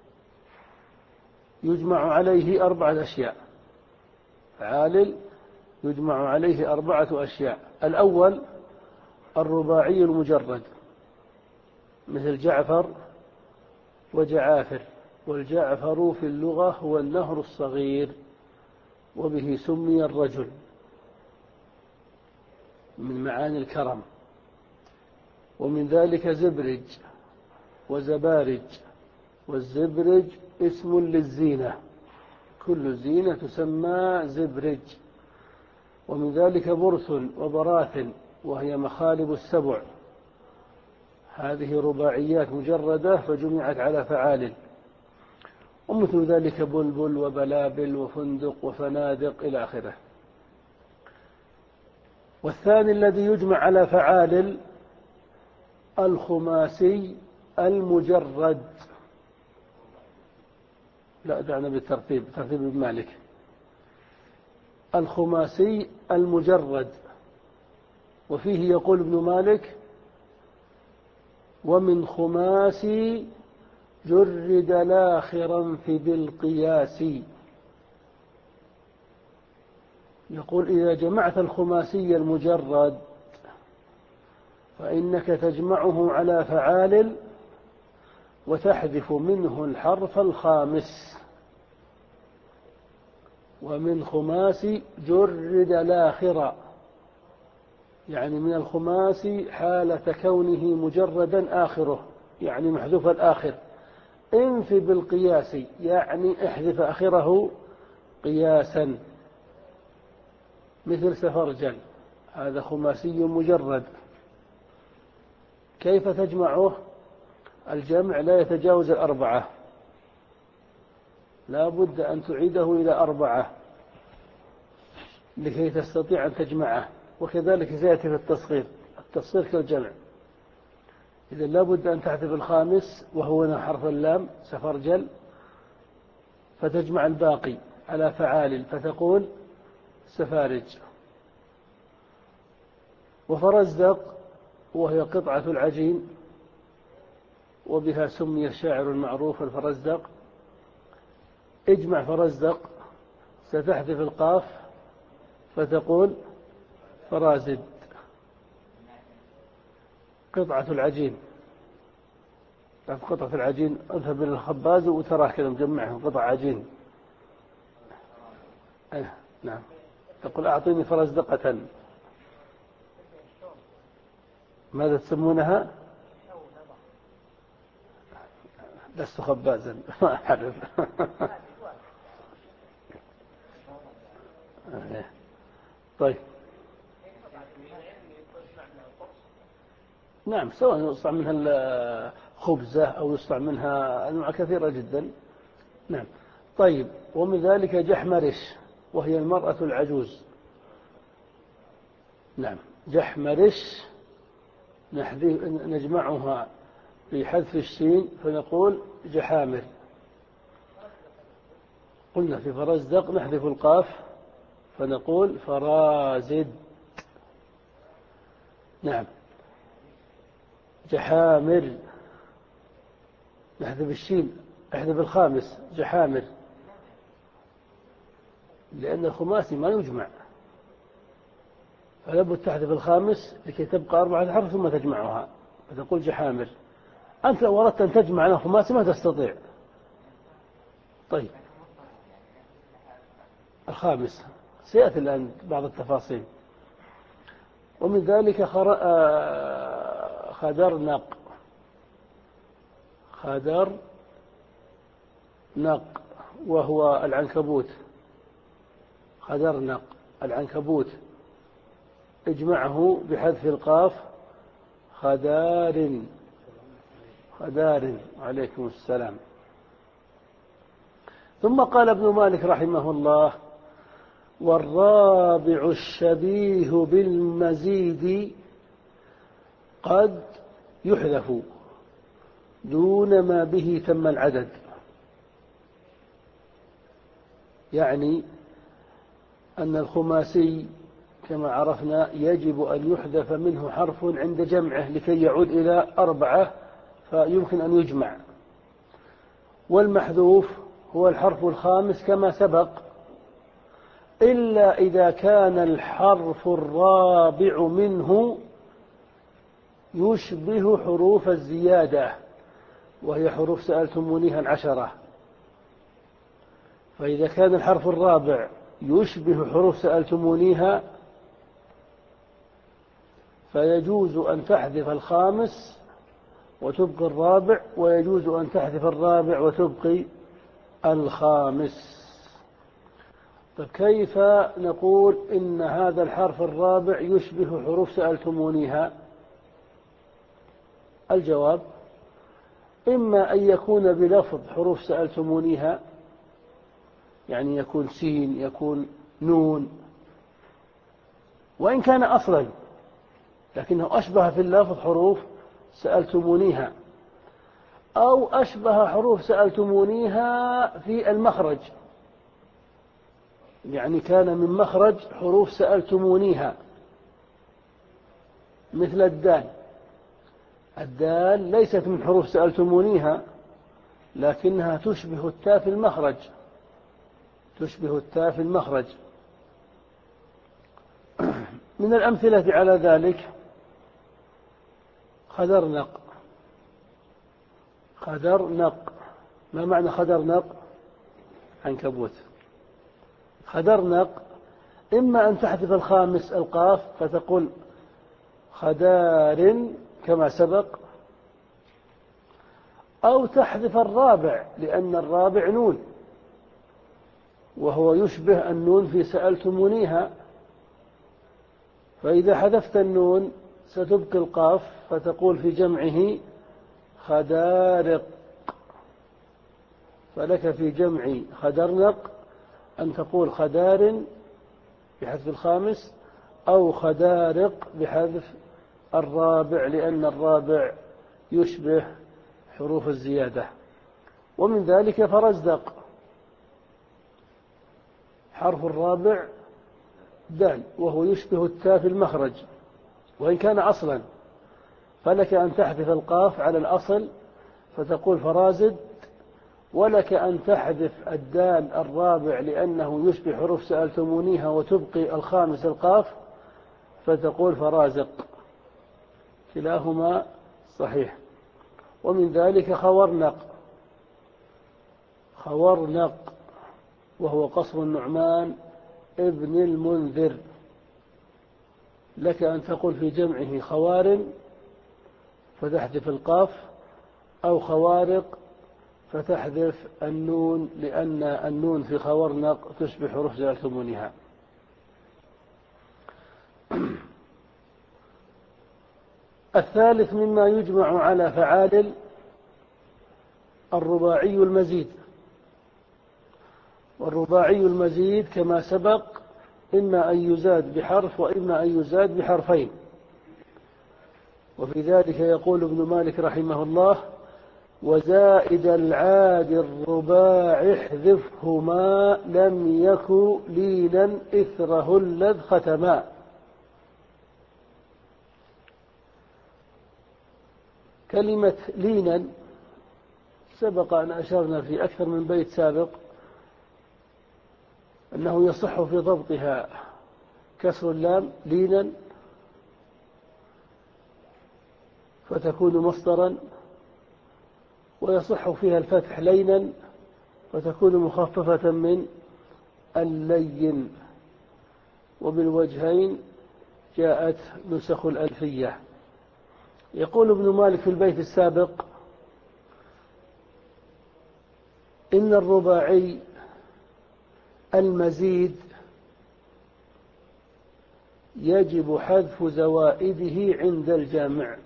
يجمع عليه أربعة أشياء. فعال يجمع عليه أربعة أشياء. الأول الرباعي المجرد مثل جعفر وجعافر، والجعفر في اللغة هو النهر الصغير وبه سمي الرجل من معاني الكرم. ومن ذلك زبرج وزبارج، والزبرج اسم للزينة، كل زينة تسمى زبرج. ومن ذلك برث وبراث وهي مخالب السبع، هذه رباعيات مجردة فجمعت على فعال. ومثل ذلك بلبل وبلابل وفندق وفنادق إلى آخره. والثاني الذي يجمع على فعال الخماسي المجرد. لا دعنا بالترتيب، ترتيب ابن مالك. الخماسي المجرد، وفيه يقول ابن مالك ومن خماسي جرد لاخرا في بالقياس. يقول إذا جمعت الخماسي المجرد فإنك تجمعه على فعال وتحذف منه الحرف الخامس. ومن خماسي جرد لاخرا، يعني من الخماسي حالة كونه مجردا آخره، يعني محذوف الآخر. انف بالقياس يعني احذف آخره قياسا، مثل سفرجل هذا خماسي مجرد. كيف تجمعه؟ الجمع لا يتجاوز الأربعة، لا بد أن تعيده إلى أربعة. لكي تستطيع أن تجمعه. وكذلك سيأتي في التصغير، التصغير كالجمع. إذا لابد أن تحذف الخامس وهو هنا حرف اللام سفرجل، فتجمع الباقي على فعال فتقول سفارج. وفرزدق وهي قطعة العجين، وبها سمي الشاعر المعروف الفرزدق. اجمع فرزدق، ستحذف القاف فتقول فرازد. قطعة العجين، قطعة العجين اذهب إلى الخباز وتراه كذا مجمعهم قطع عجين. أه نعم، تقول أعطيني فرزدقة. ماذا تسمونها؟ لست خبازا ما أعرف. طيب نعم، سواء يصنع منها الخبزة أو يصنع منها أنواع كثيرة جدا. نعم. طيب، ومن ذلك جحمرش وهي المرأة العجوز. نعم، جحمرش نجمعها بحذف الشين فنقول جحامر. قلنا في فرزدق نحذف القاف فنقول فرازد. نعم، جحامر نحذف الشين، احذف الخامس جحامر، لأن الخماسي ما يجمع، فلابد تحذف الخامس لكي تبقى أربعة حرف ثم تجمعها فتقول جحامر. أنت لو أردت أن تجمع الخماسي ما تستطيع. طيب، الخامس سيأتي الآن بعض التفاصيل. ومن ذلك خدرنق، خدرنق وهو العنكبوت. خدرنق العنكبوت، اجمعه بحذف القاف خدار. خدار، عليكم السلام. ثم قال ابن مالك رحمه الله: والرابع الشبيه بالمزيد قد يحذف دون ما به تم العدد. يعني أن الخماسي كما عرفنا يجب أن يحذف منه حرف عند جمعه لكي يعود إلى أربعة فيمكن أن يجمع، والمحذوف هو الحرف الخامس كما سبق، إلا إذا كان الحرف الرابع منه يشبه حروف الزيادة، وهي حروف سألتمونيها العشرة. فإذا كان الحرف الرابع يشبه حروف سألتمونيها فيجوز أن تحذف الخامس وتبقي الرابع، ويجوز أن تحذف الرابع وتبقي الخامس. فكيف نقول إن هذا الحرف الرابع يشبه حروف سألتمونيها؟ الجواب: إما أن يكون بلفظ حروف سألتمونيها، يعني يكون سين، يكون نون، وإن كان أصلا لكنه أشبه في اللفظ حروف سألتمونيها، أو أشبه حروف سألتمونيها في المخرج، يعني كان من مخرج حروف سألتمونيها، مثل الدال. الدال ليست من حروف سألتمونيها لكنها تشبه التاء في المخرج، تشبه التاء في المخرج. من الأمثلة على ذلك خدرنق. خدرنق، ما معنى خدرنق؟ عنكبوت. خدرنق إما أن تحذف الخامس القاف فتقول خدار كما سبق، أو تحذف الرابع لأن الرابع نون وهو يشبه النون في سألتمونيها، فإذا حذفت النون ستبقي القاف فتقول في جمعه خدارق. فلك في جمع خدرنق أن تقول خدار بحذف الخامس، أو خدارق بحذف الرابع، لأن الرابع يشبه حروف الزيادة. ومن ذلك فرزدق، حرف الرابع دال، وهو يشبه التاء في المخرج وإن كان أصلا، فلك أن تحذف القاف على الأصل فتقول فرازد، ولك أن تحذف الدال الرابع لأنه يشبه حروف سألتمونيها وتبقي الخامس القاف فتقول فرازق، كلاهما صحيح. ومن ذلك خورنق، خورنق وهو قصر النعمان ابن المنذر، لك أن تقول في جمعه خوارم فتحذف القاف، أو خوارق فتحذف النون، لأن النون في خورنق تشبه حروف سألتمونها. الثالث مما يجمع على فعال الرباعي المزيد، والرباعي المزيد كما سبق إما أن يزاد بحرف وإما أن يزاد بحرفين. وفي ذلك يقول ابن مالك رحمه الله: وزائد العاد الرباع احذفهما لم يك لينا إثره الذ ختما. كلمة لينا سبق أن أشرنا في أكثر من بيت سابق أنه يصح في ضبطها كسر اللام لينا فتكون مصدرا، ويصح فيها الفتح لينا فتكون مخففة من اللين، وبالوجهين جاءت نسخ الألفية. يقول ابن مالك في البيت السابق: إن الرباعي المزيد يجب حذف زوائده عند الجامع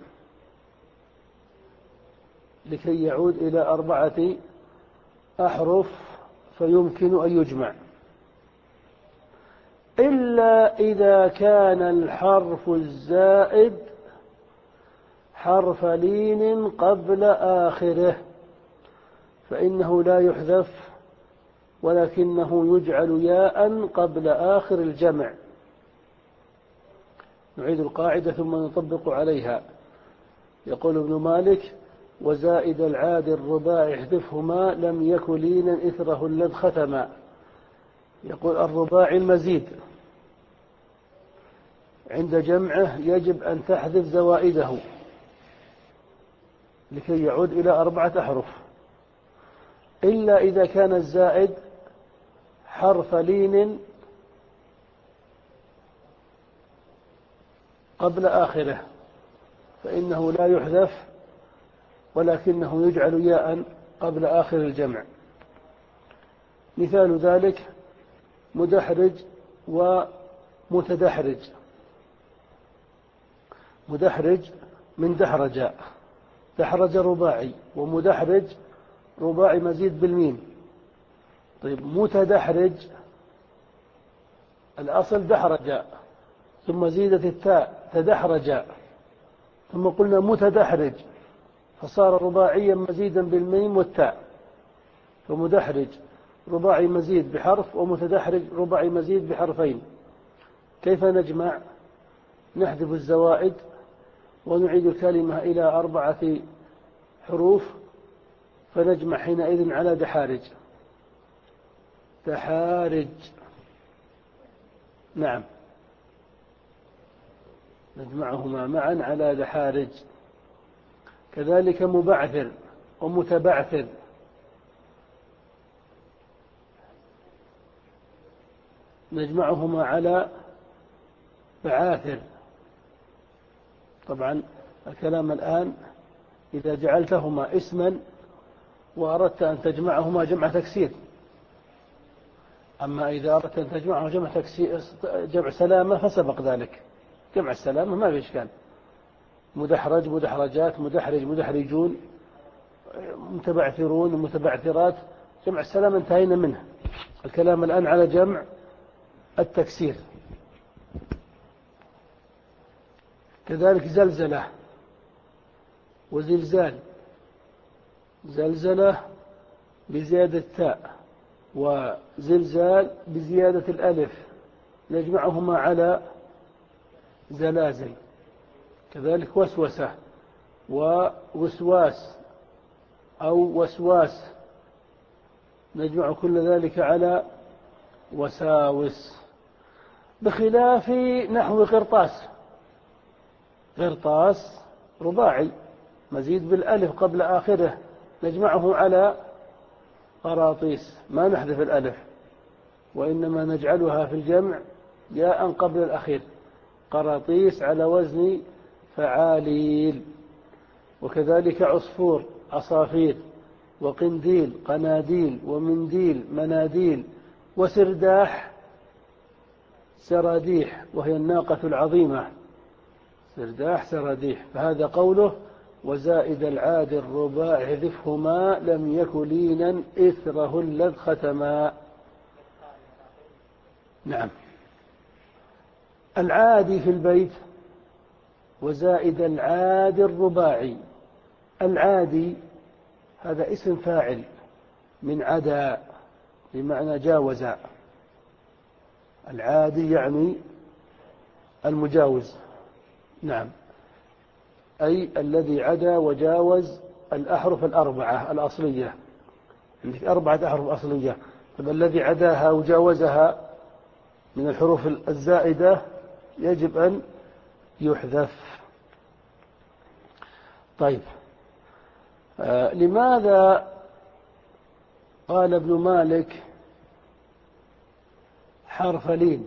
لكي يعود إلى أربعة أحرف فيمكن أن يجمع، إلا إذا كان الحرف الزائد حرف لين قبل آخره فإنه لا يحذف ولكنه يجعل ياء قبل آخر الجمع. نعيد القاعدة ثم نطبق عليها. يقول ابن مالك: وزائد العاد الرباع احذفهما لم يك لينا إثره الذ ختما. يقول الرباعي المزيد عند جمعه يجب أن تحذف زوائده لكي يعود إلى أربعة أحرف، إلا إذا كان الزائد حرف لين قبل آخره فإنه لا يحذف ولكنه يجعل ياء قبل آخر الجمع. مثال ذلك مدحرج ومتدحرج. مدحرج من دحرج، دحرج رباعي، ومدحرج رباعي مزيد بالميم. طيب متدحرج الأصل دحرج ثم زيدت التاء تدحرج ثم قلنا متدحرج فصار رباعيا مزيدا بالميم والتاء، فمدحرج رباعي مزيد بحرف ومتدحرج رباعي مزيد بحرفين. كيف نجمع؟ نحذف الزوائد ونعيد الكلمة إلى أربعة حروف فنجمع حينئذ على دحارج. دحارج، نعم، نجمعهما معا على دحارج. كذلك مبعثر ومتبعثر. نجمعهما على بعاثر. طبعا الكلام الآن إذا جعلتهما اسما وأردت أن تجمعهما جمع تكسير، أما إذا أردت أن تجمعهما جمع تكسير جمع سلامة فسبق ذلك. جمع السلامة ما في إشكال، مدحرج مدحرجات مدحرج مدحرجون متبعثرون متبعثرات. جمع السلامة انتهينا منه، الكلام الآن على جمع التكسير. كذلك زلزلة وزلزال، زلزلة بزيادة تاء وزلزال بزيادة الألف نجمعهما على زلازل. كذلك وسوسة ووسواس أو وسواس نجمع كل ذلك على وساوس، بخلاف نحو قرطاس. قرطاس رباعي مزيد بالألف قبل آخره نجمعه على قراطيس، ما نحذف الألف وإنما نجعلها في الجمع ياء قبل الأخير، قراطيس على وزن فعاليل. وكذلك عصفور عصافير، وقنديل قناديل، ومنديل مناديل، وسرداح سراديح وهي الناقة العظيمة، سرداح سراديح. فهذا قوله وزائد العاد الرباع حذفهما لم يك لينا إثره الذ ختما. نعم. العادي في البيت وزائد العاد الرباعي. العادي هذا اسم فاعل من عدا بمعنى جاوز. العادي يعني المجاوز. نعم، أي الذي عدا وجاوز الأحرف الأربعة الأصلية. عندك أربعة أحرف أصلية، فالذي عداها وجاوزها من الحروف الزائدة يجب أن يحذف. طيب، آه لماذا قال ابن مالك حرف لين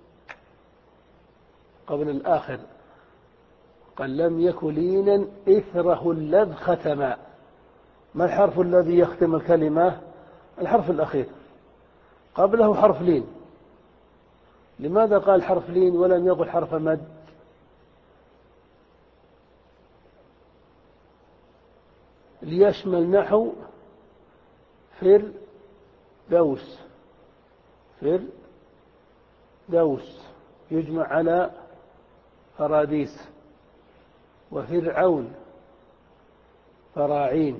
قبل الآخر؟ قال لم يك لينا إثره الذ ختما. ما الحرف الذي يختم الكلمة؟ الحرف الأخير، قبله حرف لين. لماذا قال حرف لين ولم يقل حرف مد؟ ليشمل نحو فر دوس، فر دوس يجمع على فراديس، وفرعون فراعين.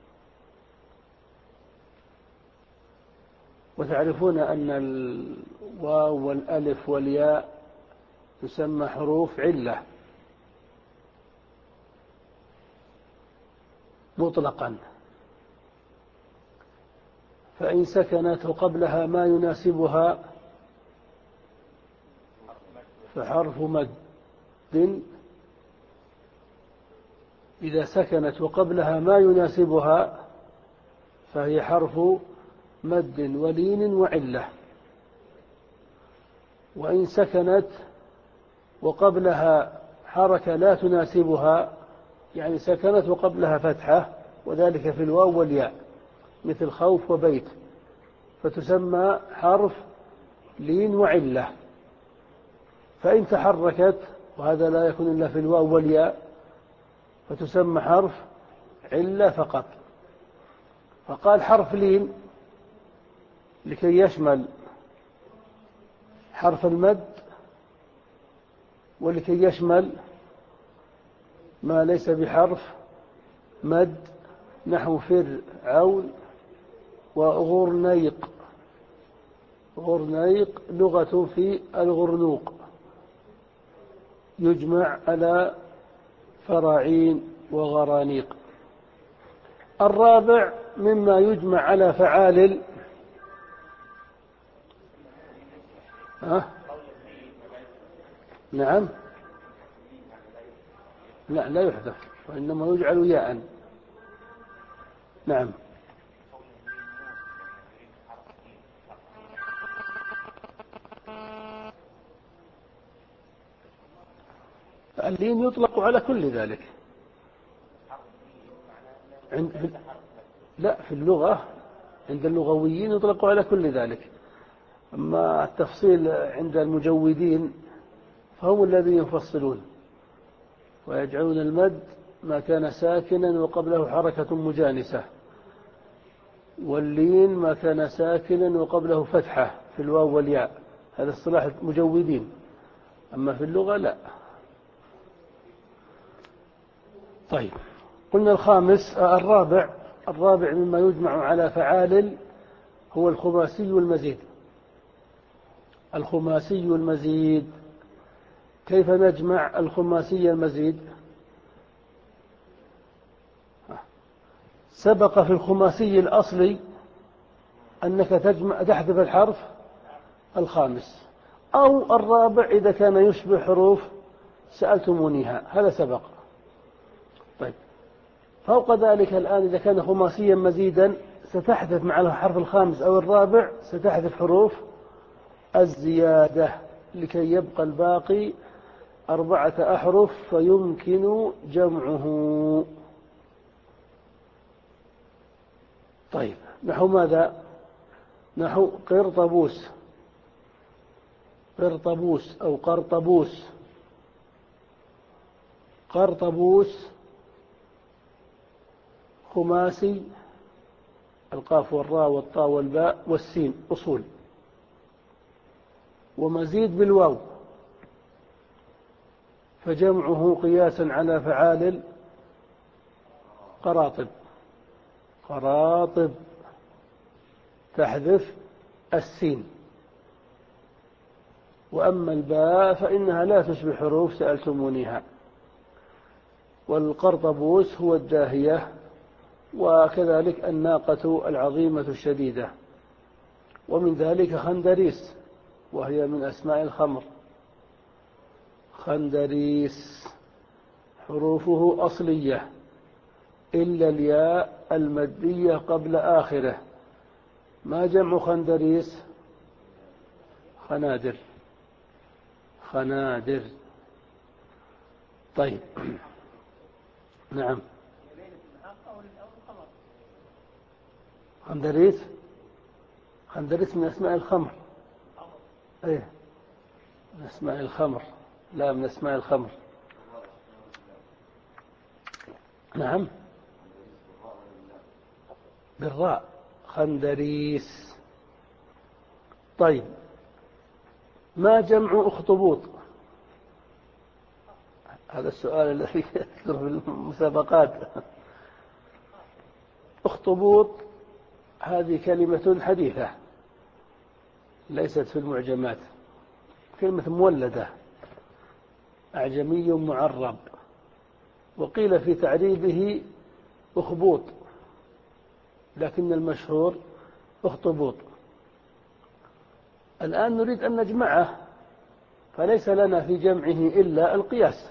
وتعرفون أن الواو والألف والياء تسمى حروف علة مطلقا، فإن سكنت قبلها ما يناسبها فحرف مد. إذا سكنت وقبلها ما يناسبها فهي حرف مد ولين وعلة. وإن سكنت وقبلها حركة لا تناسبها، يعني سكنت وقبلها فتحة، وذلك في الواو والياء مثل خوف وبيت، فتسمى حرف لين وعلة. فإن تحركت، وهذا لا يكون إلا في الواو والياء، فتسمى حرف علة فقط. فقال حرف لين لكي يشمل حرف المد ولكي يشمل ما ليس بحرف مد نحو فرعون وغرنيق. غرنيق لغة في الغرنوق، يجمع على فراعين وغرانيق. الرابع مما يجمع على فعالل أه؟ نعم، لا لا يحذف وإنما يجعل ياء. نعم. اللين يطلق على كل ذلك. عند لا في اللغة عند اللغويين يطلق على كل ذلك، أما التفصيل عند المجودين فهم الذين يفصلون ويجعلون المد ما كان ساكنا وقبله حركة مجانسة، واللين ما كان ساكنا وقبله فتحة في الواو والياء. هذا اصطلاح المجودين، أما في اللغة لا. طيب، قلنا الخامس الرابع الرابع مما يجمع على فعال هو الخماسي والمزيد. الخماسي والمزيد، كيف نجمع الخماسي المزيد؟ سبق في الخماسي الأصلي أنك تجمع تحذف الحرف الخامس أو الرابع إذا كان يشبه حروف سألتمونيها، هذا سبق. طيب، فوق ذلك الآن إذا كان خماسيا مزيدا ستحذف مع الحرف الخامس أو الرابع ستحذف حروف الزيادة لكي يبقى الباقي أربعة أحرف فيمكن جمعه. طيب، نحو ماذا؟ نحو قرطبوس، قرطبوس أو قرطبوس. قرطبوس خماسي، القاف والراء والطاء والباء والسين أصول، ومزيد بالواو، فجمعه قياسا على فعال قراطب. قراطب تحذف السين. وأما الباء فإنها لا تشبه حروف سألتمونيها. والقرطبوس هو الداهية، وكذلك الناقة العظيمة الشديدة. ومن ذلك خندريس، وهي من أسماء الخمر. خندريس حروفه أصلية إلا الياء المادية قبل آخره. ما جمع خندريس؟ خنادر. خنادر. طيب، نعم. خندريس خندريس من أسماء الخمر. ايه، من أسماء الخمر، لا من أسماء الخمر. نعم، بالراء خندريس. طيب، ما جمع أخطبوط؟ هذا السؤال الذي يذكر في المسابقات. أخطبوط هذه كلمة حديثة ليست في المعجمات، كلمة مولدة، أعجمي معرب، وقيل في تعريبه أخبوط، لكن المشهور أخطبوط. الآن نريد أن نجمعه، فليس لنا في جمعه إلا القياس.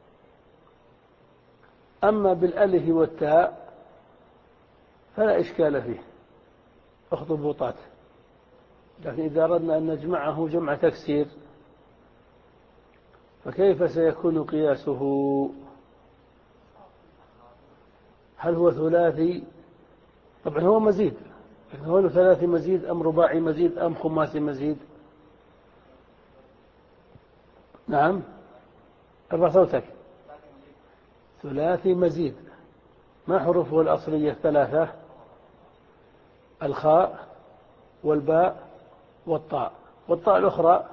أما بالألف والتاء فلا إشكال فيه، أخطبوطات. لكن إذا أردنا أن نجمعه جمع تكسير فكيف سيكون قياسه؟ هل هو ثلاثي؟ طبعا هو مزيد، لكن هو ثلاثي مزيد أم رباعي مزيد أم خماسي مزيد؟ نعم، ارفع صوتك. ثلاثي مزيد. ما حروفه الأصلية؟ ثلاثة: الخاء والباء والطاء، والطاء الأخرى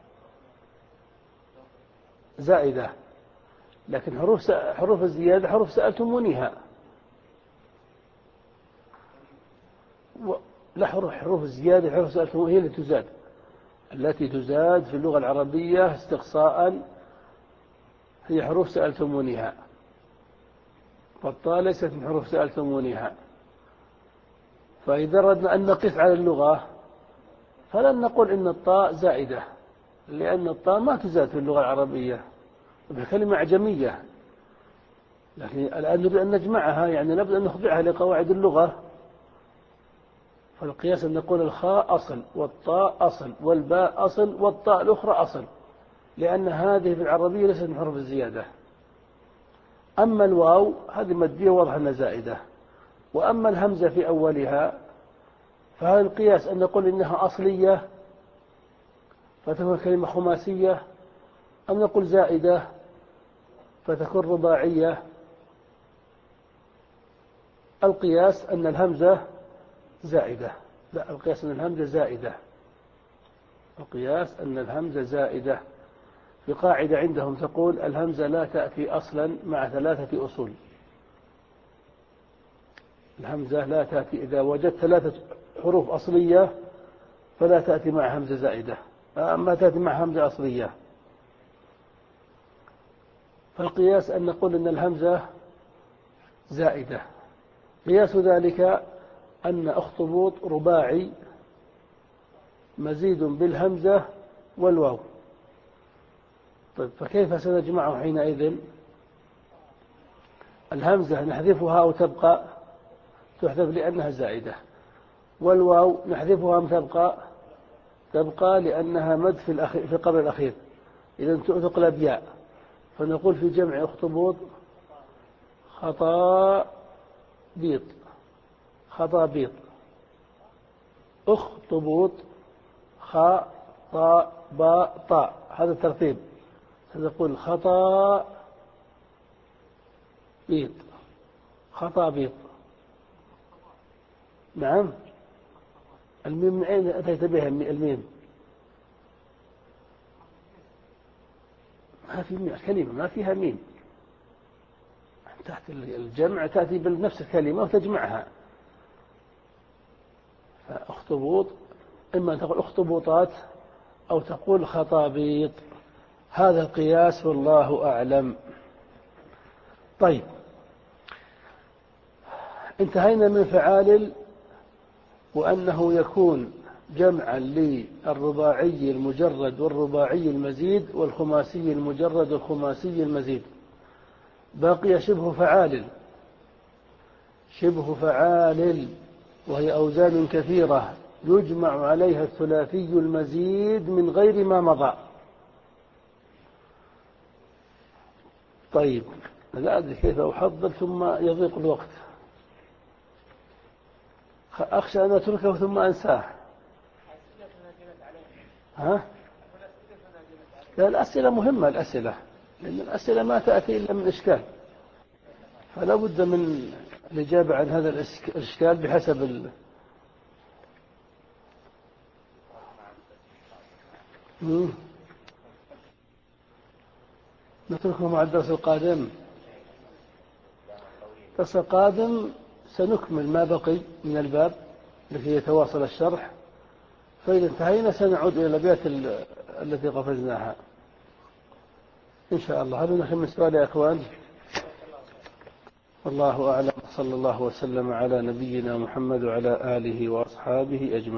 زائدة. لكن حروف حروف الزيادة حروف سألتمونيها. لا، حروف حروف الزيادة حروف سألتمونيها هي التي تزاد، التي تزاد في اللغة العربية استقصاء هي حروف سألتمونيها. فالطاء ليست من حروف سألتمونيها. فإذا أردنا أن نقف على اللغة فلن نقول إن الطاء زائدة، لأن الطاء ما تزاد في اللغة العربية، بكلمة أعجمية. لكن الآن نريد أن نجمعها، يعني نبدأ أن نخضعها لقواعد اللغة. فالقياس أن نقول الخاء أصل والطاء أصل والباء أصل والطاء الأخرى أصل، لأن هذه في العربية ليست من حروف الزيادة. أما الواو هذه مادية واضح أنها زائدة. وأما الهمزة في أولها فهذا القياس أن نقول إنها أصلية فتكون كلمة خماسية، أم نقول زائدة فتكون رباعية. القياس أن الهمزة زائدة. لا، القياس أن الهمزة زائدة. القياس أن الهمزة زائدة. في قاعدة عندهم تقول الهمزة لا تأتي أصلا مع ثلاثة أصول. الهمزة لا تأتي إذا وجدت ثلاثة حروف أصلية فلا تأتي مع همزة زائدة، ما تأتي مع همزة أصلية. فالقياس أن نقول أن الهمزة زائدة. قياس ذلك أن أخطبوط رباعي مزيد بالهمزة والواو. طيب فكيف سنجمعه حينئذ؟ الهمزة نحذفها أو تبقى؟ تحذف لأنها زائدة. والواو نحذفها أم تبقى؟ تبقى لأنها مد في, الأخير في قبل الأخير، إذا تقلب ياء. فنقول في جمع أخطبوط خطا بيط، خطا بيط. أخطبوط خا طا با طا، هذا الترتيب. سنقول خطا بيط، خطا بيط. نعم. الميم من أين أتيت بها الميم؟ ما في ميم، كلمة ما فيها ميم. تحت الجمع تأتي بنفس الكلمة وتجمعها. فأخطبوط إما أن تقول أخطبوطات أو تقول خطابيط. هذا القياس والله أعلم. طيب انتهينا من فعال، وأنه يكون جمعا للرباعي المجرد والرباعي المزيد والخماسي المجرد والخماسي المزيد. باقي شبه فعال. شبه فعال وهي أوزان كثيرة يجمع عليها الثلاثي المزيد من غير ما مضى. طيب لا أدري كيف أحضر ثم يضيق الوقت، أخشى أن أتركه ثم أنساه. ها؟ لا الأسئلة مهمة، الأسئلة لأن الأسئلة ما تأتي إلا من إشكال، فلا بد من الإجابة عن هذا الإشكال بحسب ال... مم. نتركه مع الدرس القادم. الدرس القادم سنكمل ما بقي من الباب لكي يتواصل الشرح، فإذا انتهينا سنعود إلى الأبيات التي قفزناها إن شاء الله. هل نحن من سؤال يا أخوان؟ والله أعلم. صلى الله وسلم على نبينا محمد وعلى آله وأصحابه أجمعين.